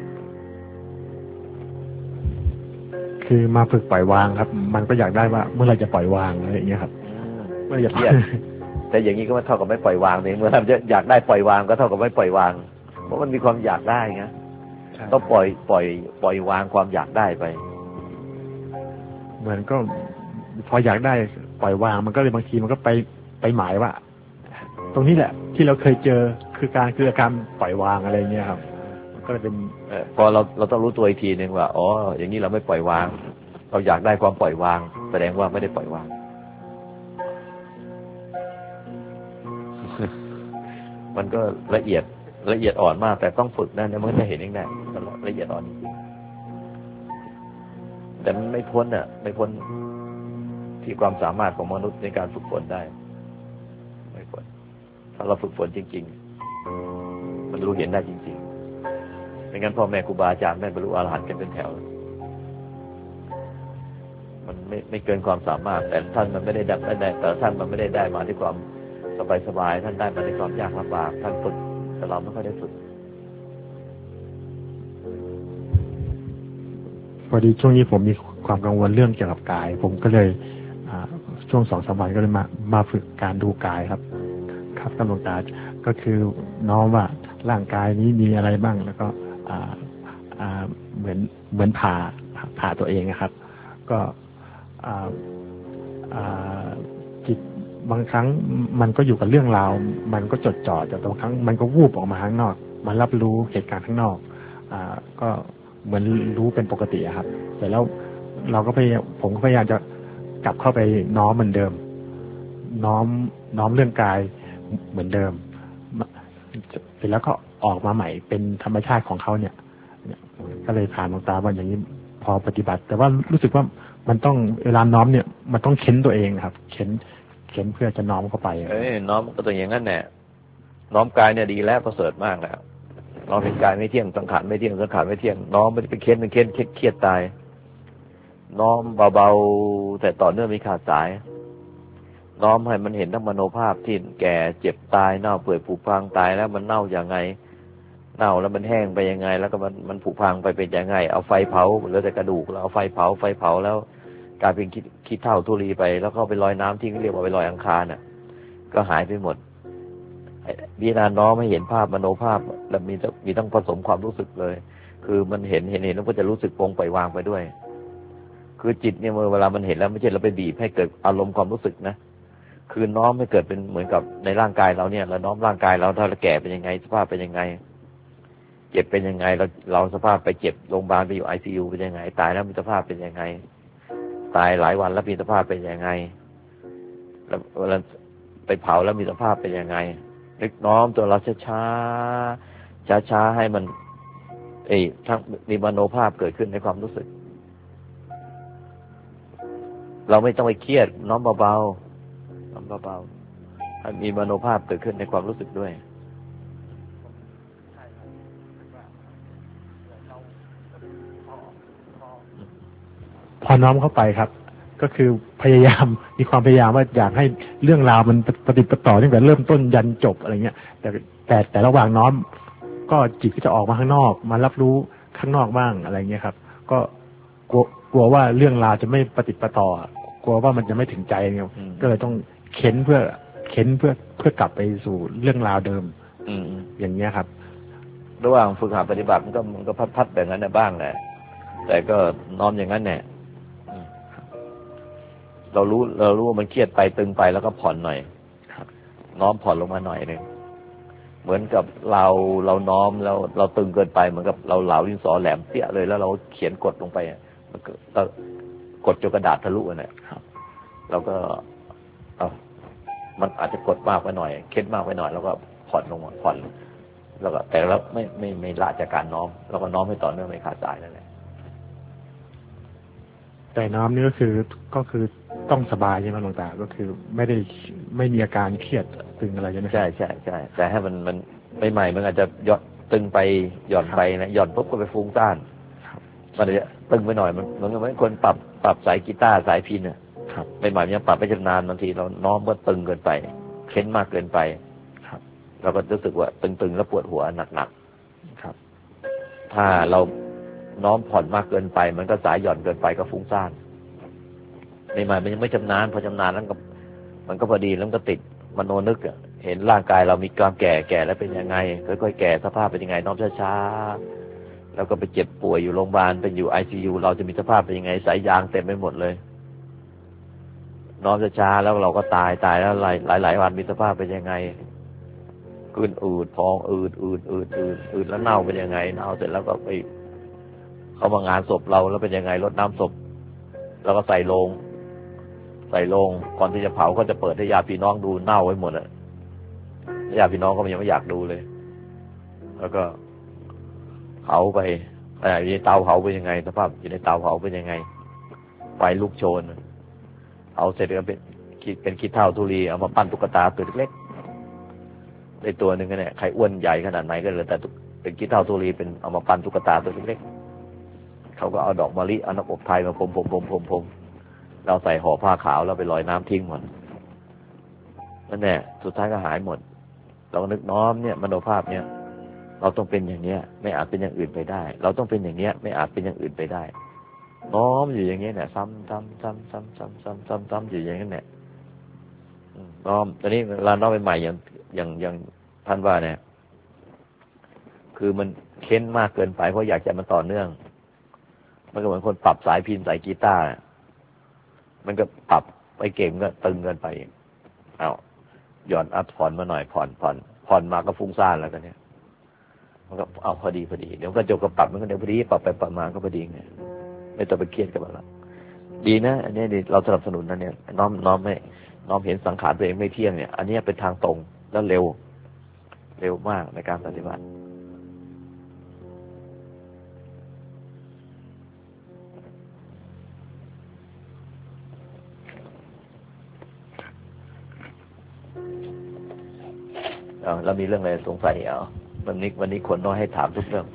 คือมาฝึกปล่อยวางครับมันก็อยากได้ว่าเมื่อไรจะปล่อยวางอะไรอย่างเงี้ยครับไม่อยากเครียดแต่อย่างนี้ก็เท่ากับไม่ปล่อยวางเองเมื่อเราจะอยากได้ปล่อยวางก็เท่ากับไม่ปล่อยวางเพราะมันมีความอยากได้ไงต้องปล่อยวางความอยากได้ไปเหมือนก็พออยากได้ปล่อยวางมันก็เลยบางทีมันก็ไปหมายว่าตรงนี้แหละที่เราเคยเจอคืออาการปล่อยวางอะไรเงี้ยครับก็เลยเป็นพอเราต้องรู้ตัวอีกทีนึงว่าอ๋ออย่างนี้เราไม่ปล่อยวางเราอยากได้ความปล่อยวางแสดงว่าไม่ได้ปล่อยวางมันก็ละเอียดอ่อนมากแต่ต้องฝึกนะมันก็จะเห็นเองได้ละเอียดอ่อนจริงแต่มันไม่พ้นที่ความสามารถของมนุษย์ในการฝึกฝนได้ไม่พ้นถ้าเราฝึกฝนจริงๆมันรู้เห็นได้จริงๆไม่งั้นพ่อแม่ครูบาอาจารย์แม่บรรลุอรหันต์กันเป็นแถวมันไม่เกินความสามารถแต่ท่านมันไม่ได้แต่ท่านมันไม่ได้มาด้วยความสบายท่านได้มาด้วยความยากลำบากท่านฝึกแต่เราไม่ค่อยได้ฝึกพอดีช่วงนี้ผมมีความกังวลเรื่องเกี่ยวกับกายผมก็เลยช่วง2-3 วันก็เลยมาฝึกการดูกายครับกำหนดตาก็คือน้อมว่าร่างกายนี้มีอะไรบ้างแล้วก็เหมือนผ่าตัวเองนะครับก็จิตบางครั้งมันก็อยู่กับเรื่องราวมันก็จดจ่อแต่บางครั้งมันก็วูบออกมาข้างนอกมันรับรู้เหตุการณ์ข้างนอกก็เหมือนรู้เป็นปกติครับเสร็จแล้วผมก็พยายามจะกลับเข้าไปน้อมเหมือนเดิมน้อมเรื่องกายเหมือนเดิมเสร็จแล้วก็ออกมาใหม่เป็นธรรมชาติของเขาเนี่ยก็เลยถามหลวงตาว่าอย่างนี้พอปฏิบัติแต่ว่ารู้สึกว่ามันต้องเวลาน้อมเนี่ยมันต้องเค้นตัวเองครับเค้นเพื่อจะน้อมเข้าไปน้อมก็ต้องอย่างนั้นแหละน้อมกายเนี่ยดีแล้วประเสริฐมากแล้วน้อมเห็นกายไม่เที่ยงสังขารไม่เที่ยงสังขารไม่เที่ยงน้อมไม่ไปเค้นเครียดตายน้อมเบาๆแต่ต่อเนื่องไม่ขาดสายน้อมให้มันเห็นทั้งมโนภาพที่แก่เจ็บตายเน่าเปื่อยผุพังตายแล้วมันเน่าอย่างไงเน่าแล้วมันแห้งไปยังไงแล้วก็มันผุพังไปเป็นยังไงเอาไฟเผาเหลือแต่กระดูกแล้วเอาไฟเผาแล้วกลายเป็นขี้เถ้าธุลีไปแล้วก็ไปลอยน้ำทิ้งเรียกว่าไปลอยอังคารน่ะก็หายไปหมดวิญญาณน้อมให้เห็นภาพมโนภาพแล้วมีทั้งผสมความรู้สึกเลยคือมันเห็นแล้วก็จะรู้สึกปลงปล่อยวางไปด้วยคือจิตเนี่ยเวลามันเห็นแล้วไม่ใช่เราไปบีบให้เกิดอารมณ์ความรู้สึกนะคือน้อมให้เกิดเป็นเหมือนกับในร่างกายเราเนี่ยเราน้อมร่างกายเราถ้าเราแก่เป็นยังไงสภาพเป็นยังไงเจ็บเป็นยังไงเราสภาพไปเจ็บโรงพยาบาลไปอยู่ ICU เป็นยังไงตายแล้วมีสภาพเป็นยังไงตายหลายวันแล้วมีสภาพเป็นยังไงแล้วเวลาไปเผาแล้วมีสภาพเป็นยังไงนึกน้อมตัวเราช้าให้มันทั้งมีมโนภาพเกิดขึ้นในความรู้สึกเราไม่ต้องไปเครียดน้อมเบาๆน้อมเบาๆให้มีมโนภาพเกิดขึ้นในความรู้สึกด้วยพอน้อมเข้าไปครับก็คือพยายามมีความพยายามว่าอยากให้เรื่องราวมันปฏิปต่อตั้งแต่เริ่มต้นยันจบอะไรเงี้ยแต่ระหว่างน้อมก็จิตก็จะออกมาข้างนอกมารับรู้ข้างนอกบ้างอะไรเงี้ยครับก็กลัวว่าเรื่องราวจะไม่ปฏิปต่อกลัวว่ามันจะไม่ถึงใจเนี่ยก็เลยต้องเค้นเพื่อกลับไปสู่เรื่องราวเดิมอย่างเงี้ยครับระหว่างฝึกหัดปฏิบัติมันก็พัดแบบนั้นบ้างแหละแต่ก็น้อมอย่างนั้นแหละเรารู้ว่ามันเครียดไปตึงไปแล้วก็ผ่อนหน่อยน้อมผ่อนลงมาหน่อยนึงเหมือนกับเราน้อมแล้วเราตึงเกินไปเหมือนกับเราเหลาดินสอแหลมเปี้ยเลยแล้วเราเขียนกดลงไปมันก็กดจนกระดาษทะลุเนี่ยเราก็มันอาจจะกดมากไปหน่อยเค้นมากไปหน่อยแล้วก็ผ่อนลงมาผ่อนแล้วก็แต่แล้วไม่ละจากการน้อมแล้วก็น้อมให้ต่อเนื่องไม่ขาดสายนั่นแหละแต่น้อมนี่ก็คือต้องสบายใช่ไหมหลวงตาก็คือไม่มีอาการเครียดตึงอะไรใช่ไหมใช่แต่ให้มันใหม่มันอาจจะหย่อนตึงไปหย่อนไปนะหย่อนปุ๊บก็ไปฟุ้งซ่านมันจะตึงไปหน่อยมันเหมือนคนปรับสายกีตาร์สายพิณเนี่ยใหม่ๆยังปรับไม่ชำนาญบางทีเราน้อมก็ตึงเกินไปเค้นมากเกินไปเราก็รู้สึกว่าตึงๆแล้วปวดหัวหนักๆถ้าเราน้อมผ่อนมากเกินไปมันก็สายหย่อนเกินไปก็ฟุ้งซ่านใหม่ๆมันยังไม่ชำนาญพอชำนาญแล้วก็มันก็พอดีแล้วก็ติดมโนนึกเห็นร่างกายเรามีความแก่แล้วเป็นยังไงค่อยๆแก่สภาพเป็นยังไงน้อมช้าๆแล้วก็ไปเจ็บป่วยอยู่โรงพยาบาลเป็นอยู่ ICU เราจะมีสภาพเป็นยังไงสายยางเต็มไปหมดเลยน้อมช้าๆแล้วเราก็ตายแล้วหลายวันมีสภาพเป็นยังไงขึ้นอืดพองอืดแล้วเน่าเป็นยังไงเน่าเสร็จแล้วก็ไปเขามางานศพเราแล้วเป็นยังไงรดน้ำศพแล้วก็ใส่โลงก่อนที่จะเผาก็จะเปิดให้ญาติพี่น้องดูเน่าไว้หมดญาติพี่น้องก็ยังไม่อยากดูเลยแล้วก็เผาไปอยู่ในเตาเผาเป็นยังไงสภาพอยู่ในเตาเผาเป็นยังไงไฟลุกโชนเอาเสร็จก็เป็นขี้เถ้าทุลีเอามาปั้นตุ๊กตาตัวเล็กๆในตัวหนึ่งก็เนี่ยใครอ้วนใหญ่ขนาดไหนก็เลยแต่เป็นขี้เถ้าทุลีเป็นเอามาปั้นตุ๊กตาตัวเล็กๆเขาก็เอาดอกมะลิเอาน้ำอบไทยมาพรมเราใส่ห่อผ้าขาวแล้วไปลอยน้ำทิ้งหมดนั่นแหละสุดท้ายก็หายหมดเรานึกน้อมเนี่ยมโนภาพเนี่ยเราต้องเป็นอย่างเนี้ยไม่อาจเป็นอย่างอื่นไปได้เราต้องเป็นอย่างเนี้ยไม่อาจเป็นอย่างอื่นไปได้น้อมอยู่อย่างเงี้ยเนี่ยซ้ำอยู่อย่างนั้นเนี่ยน้อมตอนนี้เราน้อมใหม่ๆอย่างท่านว่าเนี่ยคือมันเค้นมากเกินไปเพราะอยากจะมันต่อเนื่องมันก็เหมือนคนปรับสายพิณสายกีตาร์มันก็ปรับไปเก่งก็ตึงเกินไปเอาหย่อนอัดผ่อนมาหน่อยผ่อนมาก็ฟุ้งซ่านแล้วกันเนี่ยมันก็เอาพอดีเดี๋ยวก็จบกับปรับมันก็เดี๋ยวพอดีปรับไปปรับมาก็พอดีไงไม่ต้องไปเครียดกับมันละดีนะอันนี้เราสนับสนุนนะเนี่ยน้อมเห็นสังขารตัวเองไม่เที่ยงเนี่ยอันนี้เป็นทางตรงแล้วเร็วมากในการปฏิบัติแล้วมีเรื่องอะไรสงสัยวันนี้คนน้อยให้ถามทุกเรื่อง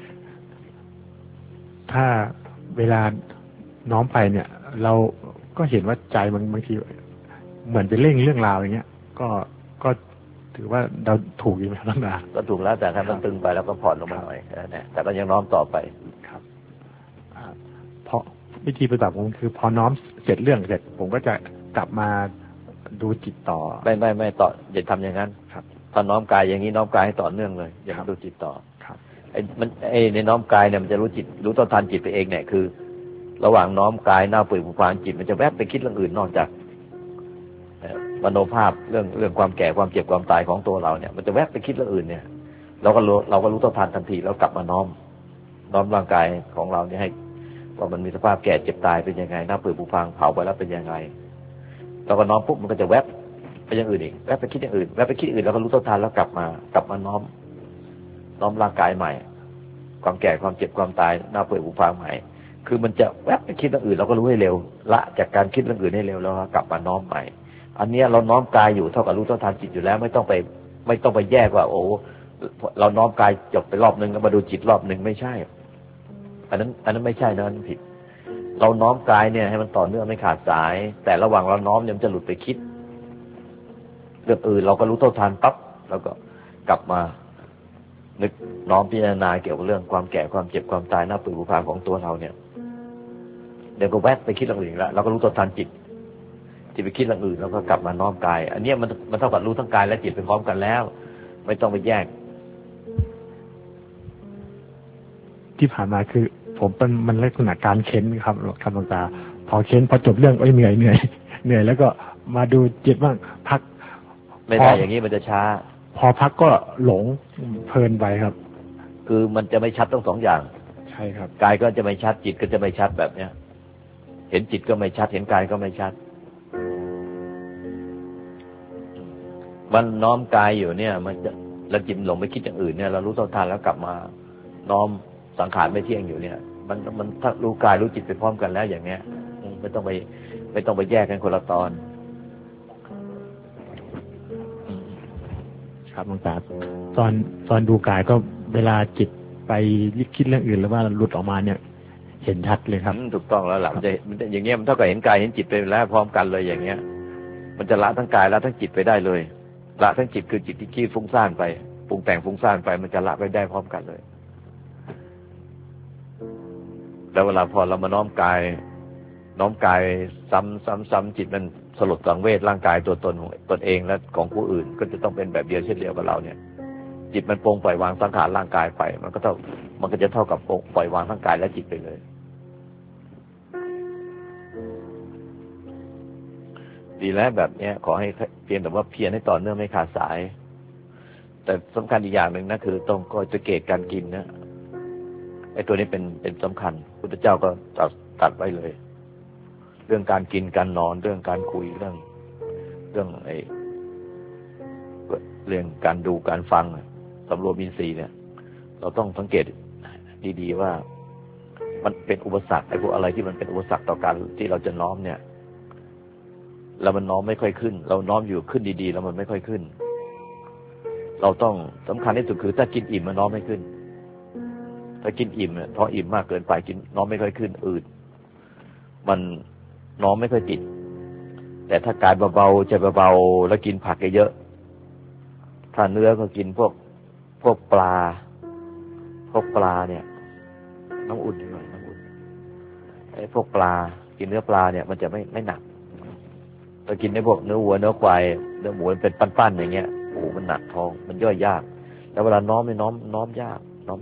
ถ้าเวลาน้อมไปเนี่ยเราก็เห็นว่าใจมันบางทีเหมือนไปเร่งเรื่องราวอย่างเงี้ยก็ถือว่าเราถูกอยู่ไหมครับท่านอาก็ถูกแล้วแต่ถ้ามันตึงไปแล้วก็ผ่อนลงมาหน่อยนะแต่ก็ยังน้อมต่อไปครับเพราะวิธีปฏิบัติผมคือพอน้อมเสร็จเรื่องเสร็จผมก็จะกลับมาดูจิตต่อไม่ต่ออย่าทำอย่างนั้นครับตอนน้อมกายอย่างนี้น้อมกายให้ต่อเนื่องเลยอย่าดูจิตต่อในน้อมกายเนี่ยมันจะรู้จิตรู้ต้นทานจิตไปเองเนี่ยคือระหว่างน้อมกายหน้าเปื่อยผุพังจิตมันจะแวบไปคิดเรื่องอื่นนอกจากมโนภาพเรื่องความแก่ความเจ็บความตายของตัวเราเนี่ยมันจะแวบไปคิดเรื่องอื่นเนี่ยเราก็รู้ต้นทานทันทีแล้วกลับมาน้อมร่างกายของเราเนี่ยให้ว่ามันมีสภาพแก่เจ็บตายเป็นยังไงหน้าเปื่อยผุพังเผาไปแล้วเป็นยังไงเราก็น้อมปุ๊บมันก็จะแวบไปอย่างอื่นอีกแวบไปคิดอย่างอื่นแวบไปคิดอื่นแล้วก็รู้เท่าทันแล้วกลับมาน้อมร่างกายใหม่ความแก่ความเจ็บความตายหน้าเปื่อยผุพังใหม่คือมันจะแวบไปคิดเรื่องอื่นเราก็รู้ให้เร็วละจากการคิดเรื่องอื่นให้เร็วแล้วกลับมาน้อมใหม่อันนี้เราน้อมกายอยู่เท่ากับรู้เท่าทันจิตอยู่แล้วไม่ต้องไปแยกว่าโอ้เราน้อมกายจบไปรอบนึงแล้วมาดูจิตรอบนึงไม่ใช่อันนั้นไม่ใช่นั้นผิดเราน้อมกายเนี่ยให้มันต่อเนื่องไม่ขาดสายแต่ระหว่างเราน้อมเนี่ยมันจะหลุดไปคิดเรื่องอื่นเราก็รู้เท่าทันปั๊บแล้วก็กลับมานึกน้อมพิจารณาเกี่ยวกับเรื่องความแก่ความเจ็บความตายหน้าเปื่อยผุพังของตัวเราเนี่ยเดี๋ยวก็แวบไปคิดเรื่องอื่นแล้วเราก็รู้เท่าทันจิตที่ไปคิดเรื่องอื่นแล้วก็กลับมาน้อมกายอันนี้มันเท่ากับรู้ทั้งกายและจิตไปพร้อมกันแล้วไม่ต้องไปแยกที่ผ่านมาคือผมมันลักษณะการเค้นครับหลวงตาพอเค้นพอจบเรื่องเหนื่อยแล้วก็มาดูจิตบ้างพักไม่ได้อย่างนี้มันจะช้าพอพักก็หลงเพลินไปครับคือมันจะไม่ชัดทั้งสองอย่างใช่ครับกายก็จะไม่ชัดจิตก็จะไม่ชัดแบบเนี้ยเห็นจิตก็ไม่ชัดเห็นกายก็ไม่ชัดมันน้อมกายอยู่เนี่ยมันจะแล้วจิตหลงไปคิดอย่างอื่นเนี่ยเรารู้เท่าทันแล้วกลับมาน้อมสังขารไม่เที่ยงอยู่เนี่ยมันถ้ารู้กายรู้จิตไปพร้อมกันแล้วอย่างเนี้ยไม่ต้องไปแยกกันคนละตอนครับหลวงตาตอนดูกายก็เวลาจิตไปคิดเรื่องอื่นหรือว่าหลุดออกมาเนี่ยเห็นชัดเลยครับถูกต้องแล้วหลังจะอย่างเงี้ยมันเท่ากับเห็นกายเห็นจิตไปแล้วพร้อมกันเลยอย่างเงี้ยมันจะละทั้งกายละทั้งจิตไปได้เลยละทั้งจิตคือจิตที่คิดฟุ้งซ่านไปปรุงแต่งฟุ้งซ่านไปมันจะละไปได้พร้อมกันเลยแล้วเวลาพอเรามาน้อมกายซ้ำจิตมันสลดสังเวชร่างกายตัวตนของตนเองและของผู้อื่นก็จะต้องเป็นแบบเดียวเช่นเดียวกับเราเนี่ยจิตมันปรงปล่อยวางสังขารร่างกายไปมันก็จะเท่ากับปล่อยวางทั้งกายและจิตไปเลยดีแล้วแบบเนี้ยขอให้เพียงแต่ว่าเพียรให้ต่อเนื่องไม่ขาดสายแต่สำคัญอีกอย่างหนึ่งนะคือต้องคอยสังเกตการกินนะไอ้ตัวนี้เป็นสำคัญพุทธเจ้าก็ตัดไว้เลยเรื่องการกินการนอนเรื่องการคุยเรื่องการดูการฟังสำรวมอินทรีย์เนี่ยเราต้องสังเกตดีๆว่ามันเป็นอุปสรรคไอ้พวกอะไรที่มันเป็นอุปสรรคต่อการที่เราจะน้อมเนี่ยแล้วมันน้อมไม่ค่อยขึ้นเราน้อมอยู่ขึ้นดีๆแล้วมันไม่ค่อยขึ้นเราต้องสำคัญที่สุดคือถ้ากินอิ่มมันน้อมไม่ขึ้นถ้ากินอิ่มเนี่ยท้องอิ่มมากเกินไปกินน้อมไม่ค่อยขึ้นอืดมันน้อมไม่ค่อยติดแต่ถ้ากายเบาๆใจเบาๆแล้วกินผักเยอะๆถ้าเนื้อก็กินพวกปลาเนี่ยน้ำอุ่นหน่อยน้ำอุ่นไอ้พวกปลากินเนื้อปลาเนี่ยมันจะไม่หนักถ้ากินในพวกเนื้อวัวเนื้อควายเนื้อหมูเป็นปั้นๆอย่างเงี้ยโอ้มันหนักท้องมันย่อยยากแล้วเวลาน้อมเนี่ยน้อมยาก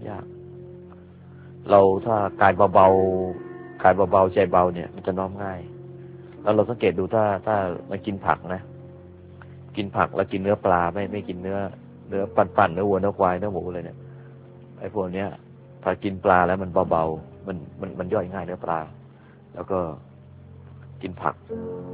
เราถ้ากายเบาใจเบาเนี่ยมันจะน้อมง่ายแล้วเราสังเกตดูถ้ามันกินผักนะกินผักแล้วกินเนื้อปลาไม่กินเนื้อปั้นเนื้อวัวเนื้อควายเนื้อหมูเลยเนี่ยไอ้พวกเนี้ยถ้ากินปลาแล้วมันเบาๆมันย่อยง่ายเนื้อปลาแล้วก็กินผัก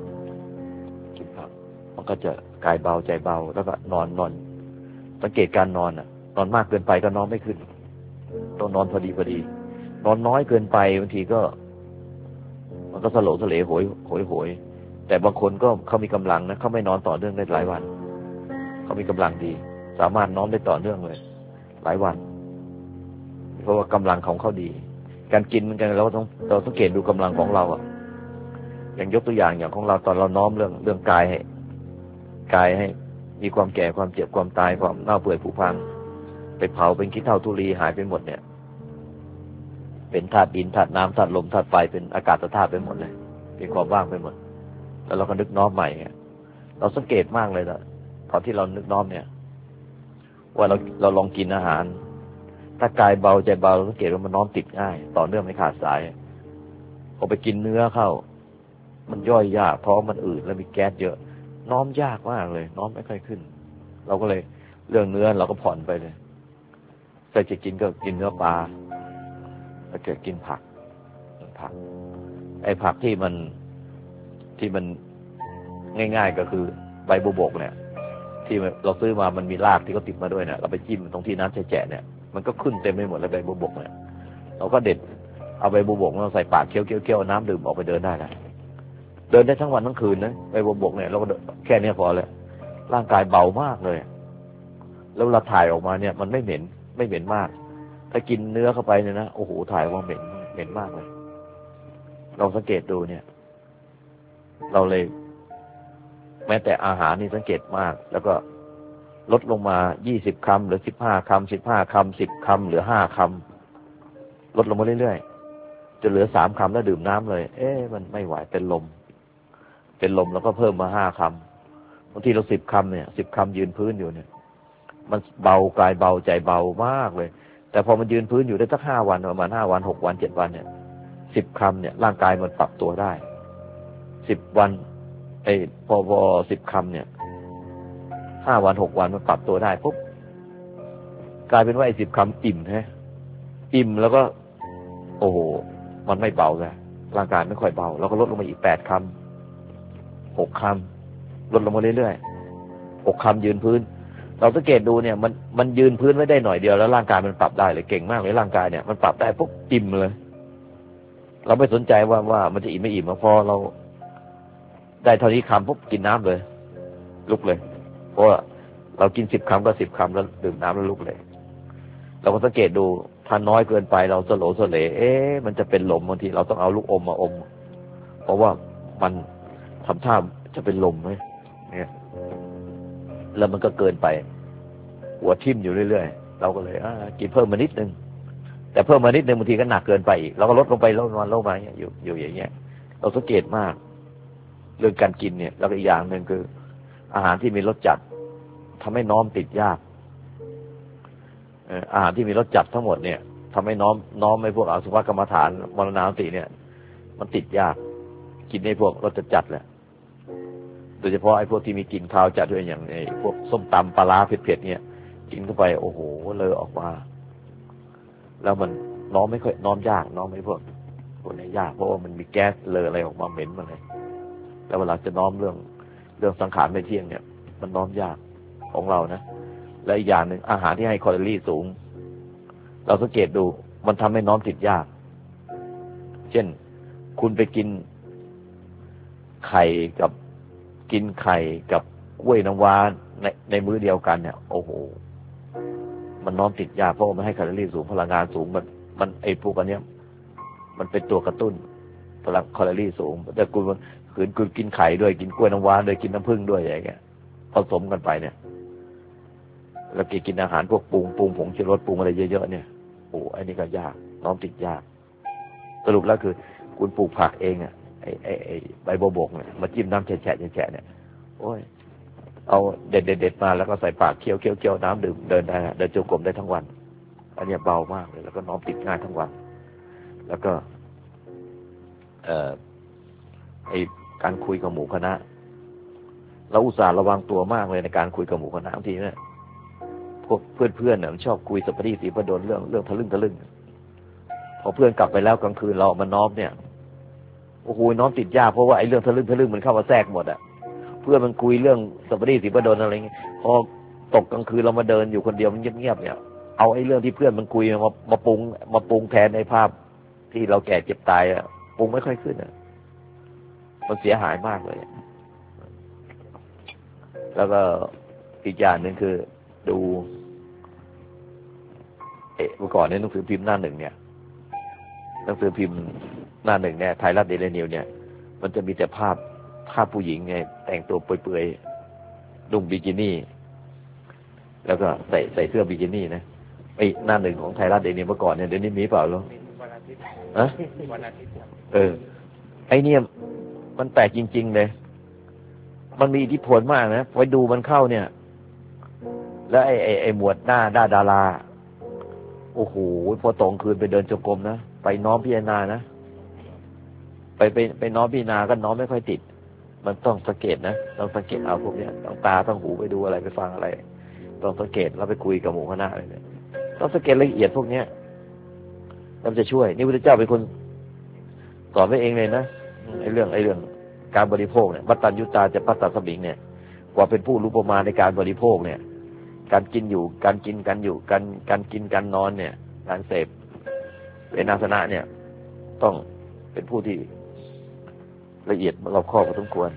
มันก็จะกายเบาใจเบาแล้วก็นอนสังเกตการนอนนอนมากเกินไปก็นอนไม่ขึ้นต้องนอนพอดีนอนน้อยเกินไปบางทีก็มันก็สลเหโหยแต่บางคนก็เขามีกำลังนะเขาไม่นอนต่อเนื่องได้หลายวันเขามีกำลังดีสามารถนอนได้ต่อเนื่องเลยหลายวันเพราะว่ากำลังของเขาดีการกินเหมือนกันเราสังเกตดูกำลังของเราอย่างยกตัวอย่างของเราตอนเราน้อมเรื่องกายให้มีความแก่ความเจ็บความตายความเน่าเปื่อยผุพังไปเผาเป็นขี้เถ้าธุลีหายไปหมดเนี่ยเป็นธาตุดินธาตุน้ำธาตุลมธาตุไฟเป็นอากาศธาตุไปหมดเลยเป็นความว่างไปหมดแล้วเราก็นึกน้อมใหม่เราสังเกตมากเลยนะตอนที่เรานึกน้อมเนี่ยว่าเราลองกินอาหารถ้ากายเบาใจเบาเราสังเกตว่ามันน้อมติดง่ายต่อเนื่องไม่ขาดสายพอไปกินเนื้อเข้ามันย่อยยากท้องมันอืดแล้วมีแก๊สเยอะน้อมยากมากเลยน้อมไม่ค่อยขึ้นเราก็เลยเรื่องเนื้อเราก็ผ่อนไปเลยถ้าจะกินก็กินเนื้อปลาถ้าเกิดกินผักไอ้ผักที่มันง่ายๆก็คือใบบัวบกเนี่ยที่เราซื้อมามันมีรากที่เขาติดมาด้วยเนี่ยเราไปจิ้มตรงที่น้ำแฉะเนี่ยมันก็ขึ้นเต็มไปหมดเลยใบบัวบกเนี่ยเราก็เด็ดเอาใบบัวบกเราใส่ปากเคี้ยวน้ำดื่มออกไปเดินได้แล้วเดินได้ทั้งวันทั้งคืนนะใบบัวบกเนี่ยเราก็แค่นี้พอเลยร่างกายเบามากเลยแล้วเราถ่ายออกมาเนี่ยมันไม่เหม็นมากถ้ากินเนื้อเข้าไปเนี่ยนะโอ้โหถ่ายออกมาเหม็นมากเลยเราสังเกตดูเนี่ยเราเลยแม้แต่อาหารนี่สังเกตมากแล้วก็ลดลงมา20 คำหรือ15 คำ15 คำ10 คำเหลือ5 คำลดลงมาเรื่อยๆจนเหลือ3 คำแล้วดื่มน้ำเลยมันไม่ไหวเป็นลมแล้วก็เพิ่มมา5 คำบางทีเรา10 คำเนี่ย10 คำยืนพื้นอยู่เนี่ยมันเบากายเบาใจเบามากเลยแต่พอมันยืนพื้นอยู่ได้สัก5 วันประมาณ5 วัน6 วัน7 วันเนี่ย10 คำเนี่ยร่างกายมันปรับตัวได้10 วันพอ10 คำเนี่ย5 วัน6 วันมันปรับตัวได้ปุ๊บกลายเป็นว่า10 คำอิ่มอิ่มแล้วก็โอ้โหมันไม่เบาแล้วร่างกายไม่ค่อยเบาแล้วก็ลดลงมาอีก8 คำ6 คำลดลงมาเรื่อยๆ6 คำยืนพื้นเราสังเกตดูเนี่ยมันยืนพื้นไว้ได้หน่อยเดียวแล้วร่างกายมันปรับได้เลยเก่งมากเลยร่างกายเนี่ยมันปรับได้ปุ๊บอิ่มเลยเราไม่สนใจว่ามันจะอิ่มไม่อิ่มพอเราได้เท่านี้คำปุ๊บกินน้ำเลยลุกเลยเพราะเรากิน10 คำก็10 คำแล้วดื่มน้ำแล้วลุกเลยเราก็สังเกตดูถ้าน้อยเกินไปเราสโลสเลมันจะเป็นลมบางทีเราต้องเอาลูกอมมาอมเพราะว่ามันทำท่าจะเป็นลมไหมเนี่ยแล้วมันก็เกินไปหัวทิ่มอยู่เรื่อยๆเราก็เลยกินเพิ่มมานิดนึงแต่เพิ่มมานิดนึงบางทีก็หนักเกินไปอีกเราก็ลดลงไปลดมาอยู่อย่างเงี้ยเราสังเกตมากเรื่องการกินเนี่ยแล้วอีกอย่างหนึ่งคืออาหารที่มีรสจัดทำให้น้อมติดยากอาหารที่มีรสจัดทั้งหมดเนี่ยทำให้น้อมให้พวกอสุภกรรมฐานมรณานุสติเนี่ยมันติดยากกินในพวกรสจัดแหละโดยเฉพาะไอ้พวกที่มีกลิ่นคาวจัดด้วยอย่างไอ้พวกส้มตำปลาร้าเผ็ดๆเนี่ยกินเข้าไปโอ้โหเลยออกมาแล้วมันน้อมไม่ค่อยน้อมยากน้อมไม่พวกนี้ยากเพราะว่ามันมีแก๊สเลออะไรออกมาเหม็นมาเลยแล้วเวลาจะน้อมเรื่องสังขารไม่เที่ยงเนี่ยมันน้อมยากของเรานะและอีกอย่างหนึ่งอาหารที่ให้แคลอรี่สูงเราสังเกตดูมันทำให้น้อมติดยากเช่นคุณไปกินไข่กับกล้วยน้ำว้าในมื้อเดียวกันเนี่ยโอ้โหมันน้อมติดยากเพราะมันให้แคลอรี่สูงพลังงานสูงมันไอ้พวกอันเนี้ยมันเป็นตัวกระตุ้นพลังแคลอรี่สูงแต่คุณกินไข่ด้วยกินกล้วยน้ำว้าด้วยกินน้ำผึ้งด้วยอย่างเงี้ยผสมกันไปเนี่ยแล้วกินอาหารพวกปรุงผงชูรสปรุงอะไรเยอะๆเนี่ยโอ้ไอ้นี่ก็ยากน้อมติดยากสรุปแล้วคือคุณปลูกผักเองอ่ะไอ้ใบบัวบกเนี่ยมาจิ้มน้ำแฉะเนี่ยโอ้ยเอาเด็ดมาแล้วก็ใส่ปากเคี้ยวน้ำดื่มเดินได้เดินจงกรมได้ทั้งวันอันนี้เบามากเลยแล้วก็น้อมติดง่ายทั้งวันแล้วก็ไอ้การคุยกับหมู่คณะเราอุตส่าห์ระวังตัวมากเลยในการคุยกับหมู่คณะบางทีเนี่ยพวกเพื่อนเนี่ยมันชอบคุยสัพพะสีประดลเรื่องทะลึ่งพอเพื่อนกลับไปแล้วกลางคืนเรามาน้อมเนี่ยโอ้โหน้อมติดยากเพราะว่าไอ้เรื่องทะลึ่งมันเข้ามาแทรกหมดอ่ะเพื่อนมันคุยเรื่องสัพพะสีประดลอะไรเงี้ยพอตกกลางคืนเรามาเดินอยู่คนเดียวมันเงียบๆเนี่ยเอาไอ้เรื่องที่เพื่อนมันคุยมาปรุงแทนในภาพที่เราแก่เจ็บตายอ่ะปรุงไม่ค่อยขึ้นอ่ะมันเสียหายมากเลยแล้วก็อีกอย่างหนึ่งคือดูเมื่อก่อนในหนังสือพิมพ์หน้า 1เนี่ยหนังสือพิมพ์หน้า 1เนี่ยไทยรัฐเดลี่นิวส์เนี่ยมันจะมีแต่ภาพผู้หญิงไงแต่งตัวเปื่อยๆนุ่งบิกินี่แล้วก็ใส่เสื้อบิกินี่นะหน้า 1ของไทยรัฐเดลี่นิวส์เมื่อก่อนเนี่ยเดี๋ยวนี้มีเปล่าลูกไอ้เนี่ยมันแปลกจริงๆเลยมันมีอิทธิพลมากนะไปดูมันเข้าเนี่ยแล้วไอ้หมวดหน้าดาราโอ้โหพอตรงคืนไปเดินจงกรมนะไปน้อมพิจารณานะไปน้อมพิจารณาก็น้อมไม่ค่อยติดมันต้องสังเกตนะต้องสังเกตเอาพวกเนี้ยต้องตาต้องหูไปดูอะไรไปฟังอะไรต้องสังเกตแล้วไปคุยกับหมู่คณะอะไรเนี่ยต้องสังเกตละเอียดพวกเนี้ยมันจะช่วยนี่พระพุทธเจ้าเป็นคนสอนไว้เองเลยนะไอ้เรื่องการบริโภคเนี่ยปัตตัญญุตาจะปัตตสมิงเนี่ยกว่าเป็นผู้รู้ประมาณในการบริโภคเนี่ยการกินอยู่การกินกันอยู่การกินการนอนเนี่ยการเสพเป็นอาสนะเนี่ยต้องเป็นผู้ที่ละเอียดรอบคอบพอสมควร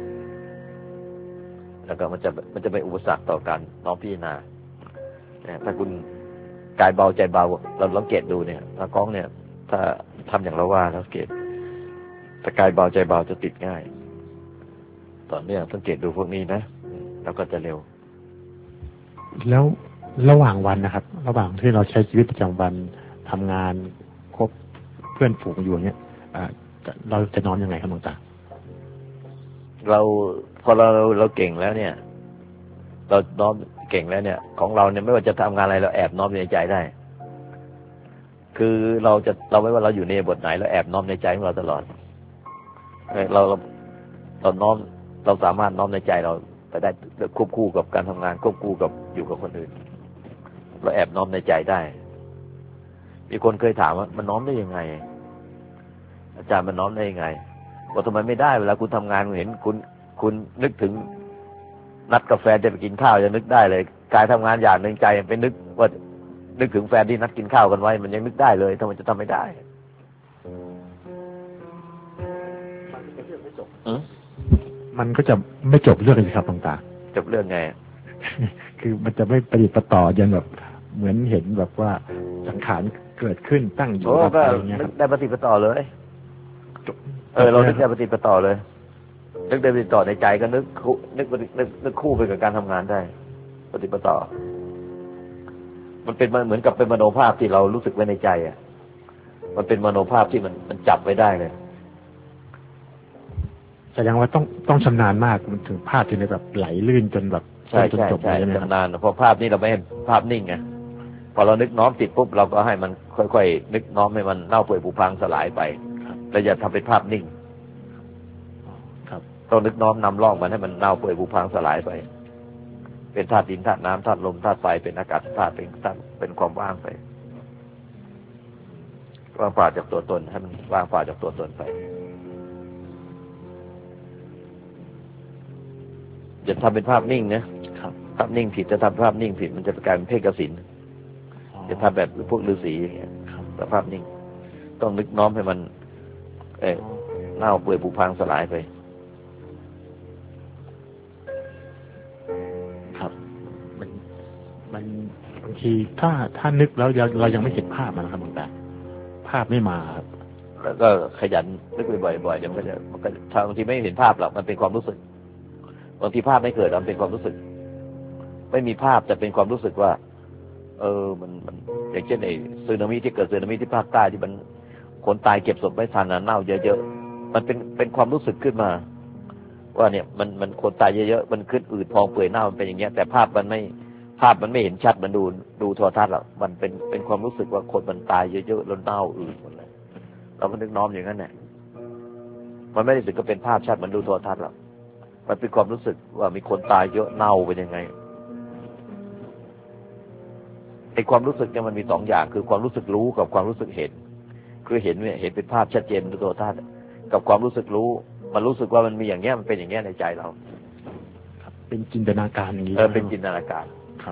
แล้วก็มันจะเป็นอุปสรรคต่อการน้อมพิจารณาถ้าคุณกายเบาใจเบาเราสังเกตดูเนี่ยตากล้องเนี่ยถ้าทำอย่างเราว่าสังเกตถ้ากายเบาใจเบาจะติดง่ายต่อเนื่องสังเกตดูพวกนี้นะแล้วก็จะเร็วแล้วระหว่างวันนะครับระหว่างที่เราใช้ชีวิตประจำวันทำงานคบเพื่อนฝูงอยู่อย่างเงี้ยเราจะนอนยังไงครับหลวงตาเราพอเราเก่งแล้วเนี่ยเราน้อมเก่งแล้วเนี่ยของเราเนี่ยไม่ว่าจะทำงานอะไรเราแอบน้อมในใจได้คือเราไม่ว่าเราอยู่ในบทไหนเราแอบน้อมในใจของเราตลอดเราน้อมเราสามารถน้อมในใจเราไปได้ควบคู่กับการทำงานควบคู่กับอยู่กับคนอื่นเราแอบน้อมในใจได้มีคนเคยถามว่ามันน้อมได้ยังไงอาจารย์มันน้อมได้ยังไงว่าทำไมไม่ได้เวลาคุณทำงานคุณเห็นคุณนึกถึงนัดกับแฟนจะไปกินข้าวจะนึกได้เลยกายทำงานอย่างหนึ่งใจไปนึกว่านึกถึงแฟนที่นัดกินข้าวกันไว้มันยังนึกได้เลยทำไมจะทำไม่ได้มันก็จะไม่จบเรื่องเลยครับหลวงตาจบเรื่องไงคือมันจะไม่ประดิษฐ์ประต่อยันแบบเหมือนเห็นแบบว่าสังขารเกิดขึ้นตั้งอยู่อะไรอย่างเงี้ยครับได้ปฏิปต่อเลยเรานึกได้ปฏิปต่อเลยนึกได้ปฏิต่อในใจก็นึกคู่ไปกับการทำงานได้ปฏิปต่อมันเป็นเหมือนกับเป็นมโนภาพที่เรารู้สึกไว้ในใจอ่ะมันเป็นมโนภาพที่มันจับไว้ได้เลยแสดงว่าต้องชำนาญมากมันถึงภาพถึงได้แบบไหลลื่นจนแบบจนจบเลยชำนาญเพราะภาพนี้เราไม่เห็นภาพนิ่งไงพอเรานึกน้อมติดปุ๊บเราก็ให้มันค่อยๆนึกน้อมให้มันเน่าเปื่อยผุพังสลายไปเราอย่าทำเป็นภาพนิ่งต้องนึกน้อมนำล่องมันให้มันเน่าเปื่อยผุพังสลายไปเป็นธาตุดินธาตุน้ำธาตุลมธาตุไฟเป็นอากาศธาตุเป็นความว่างไปว่างเปล่าจากตัวตนให้มันว่างเปล่าจากตัวตนไปอย่าทำเป็นภาพนิ่งนะภาพนิ่งผิดจะทำภาพนิ่งผิดมันจะกลายเป็นเพ่งกสิณจะทำแบบพวกฤาษีอย่างเงี้ยแต่ภาพนิ่งต้องนึกน้อมให้มันเน่าเปื่อยผุพังสลายไปครับมันบางทีถ้านึกแล้วเรายังไม่เห็นภาพมันนะครับหลวงตาภาพไม่มาครับแล้วก็ขยันนึกบ่อยๆเดี๋ยวมันก็บางทีไม่เห็นภาพหรอกมันเป็นความรู้สึกบางทีภาพไม่เกิดมันเป็นความรู้สึกไม่มีภาพแต่เป็นความรู้สึกว่ามันอย่างเช่นไอ้สึนามิที่เกิดสึนามิที่ภาคใต้ที่มันคนตายเก็บศพไม่ทันเน่าเยอะๆมันเป็นความรู้สึกขึ้นมาว่าเนี่ยมันคนตายเยอะๆมันขึ้นอืดพองเปื่อยเน่ามันเป็นอย่างเงี้ยแต่ภาพมันไม่เห็นชัดมันดูโทรทัศน์หรอกมันเป็นความรู้สึกว่าคนมันตายเยอะๆแล้วเน่าอืดหมดเลยเราก็นึกน้อมอย่างนั้นแหละมันไม่ได้ถึงก็เป็นภาพชัดมันดูโทรทัศน์หรอกมันเป็นความรู้สึกว่ามีคนตายเยอะเน่าเป็นยังไงไอ้ความรู้สึกเนี่ยมันมีสองอย่างคือความรู้สึกรู้กับความรู้สึกเห็นคือเห็นเป็นภาพชัดเจนดูโทรทัศน์กับความรู้สึกรู้มันรู้สึกว่ามันมีอย่างเงี้ยมันเป็นอย่างเงี้ยในใจเราครับเป็นจินตนาการอย่างนี้เป็นจินตนาการครับ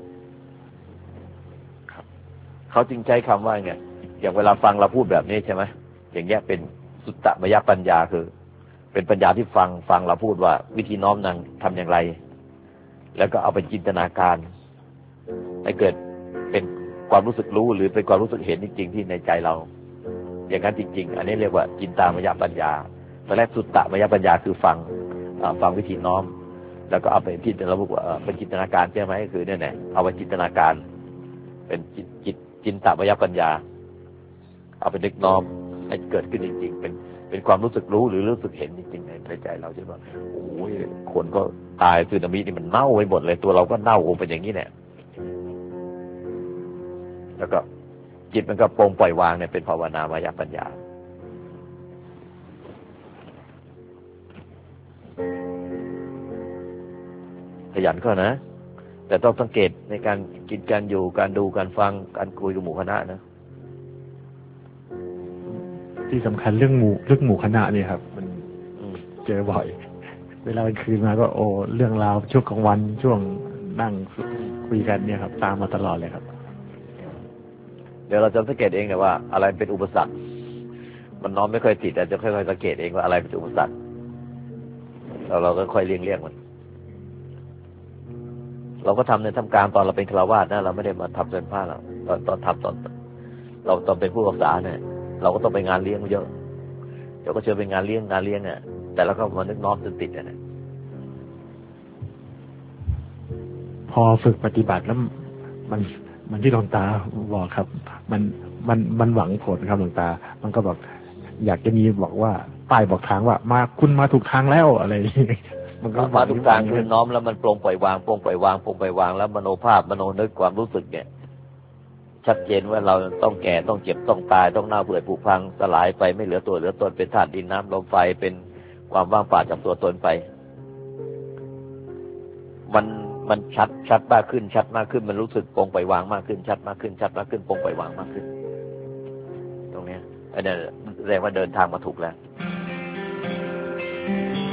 เขาจึงใช้คำว่าไงอย่างเวลาฟังเราพูดแบบนี้ใช่ไหมอย่างเงี้ยเป็นสุตตมยปัญญาคือเป็นปัญญาที่ฟังเราพูดว่าวิธีน้อมนำทำอย่างไรแล้วก็เอาไปจินตนาการให้เกิดเป็นความรู้สึกรู้หรือเป็นความรู้สึกเห็นจริงๆที่ในใจเราอย่างนั้นจริงๆอันนี้เรียกว่าจินตามยปัญญาตอนแรกสุตตมยปัญญาคือฟังวิธีน้อมแล้วก็เอาไปที่เราบอกว่าเป็นจินตนาการใช่ไหมคือเนี่ยแหละเอาไปจินตนาการเป็นจินตมยปัญญาเอาไปนึกน้อมให้เกิดขึ้นจริงๆเป็นความรู้สึกรู้หรือรู้สึกเห็นจริงๆในใจเราใช่ไหมโอ้ยคนก็ตายสึนามินี่มันเน่าไปหมดเลยตัวเราก็เน่าโอเป็นอย่างนี้แหละแล้วก็จิตมันก็ปลงปล่อยวางเนี่ยเป็นภาวนามายปัญญาขยันก็นะแต่ต้องสังเกตในการกินการอยู่การดูการฟังการคุยกับหมู่คณะนะที่สำคัญเรื่องหมู่คณะเนี่ยครับมันเจอบ่อยเวลากลางคืนมาก็โอ้เรื่องราวช่วงกลางวันช่วงนั่งคุยกันเนี่ยครับตามมาตลอดเลยครับเดี๋ยวเราจะสังเกตเองนะว่าอะไรเป็นอุปสรรคมันน้อมไม่ค่อยติดแต่จะค่อยๆสังเกตเองว่าอะไรเป็นอุปสรรคเราก็ค่อยเลี่ยงมันเราก็ทำในทำการตอนเราเป็นฆราวาสนะเราไม่ได้มาทำเป็นพระเราตอนเราตอนเป็นผู้รักษาเนี่ยเราก็ต้องไปงานเลี้ยงเยอะเดี๋ยวก็เชิญไปงานเลี้ยงเนี่ยแต่แล้วก็มานึกน้อมจนติดเนี่ยพอฝึกปฏิบัติแล้วมันที่หลวงตาบอกครับมันหวังผลครับหลวงตามันก็บอกอยากจะมีบอกว่าป้ายบอกทางว่ามาคุณมาถูกทางแล้วอะไรมันก็มาถูกทางคือน้อมแล้วมันปลงปล่อยวางแล้วมโนภาพมโนนึกความรู้สึกเนี่ยชัดเจนว่าเราต้องแก่ต้องเจ็บต้องตายต้องเน่าเปื่อยผุพังสลายไปไม่เหลือตัวเหลือตนเป็นธาตุดินน้ำลมไฟเป็นความว่างเปล่าจากตัวตนไปมันชัดมากขึ้นมันรู้สึกปลงปล่อยวางมากขึ้นชัดมากขึ้นปลงปล่อยวางมากขึ้นตรงนี้อันนี้แสดงว่าเดินทางมาถูกแล้ว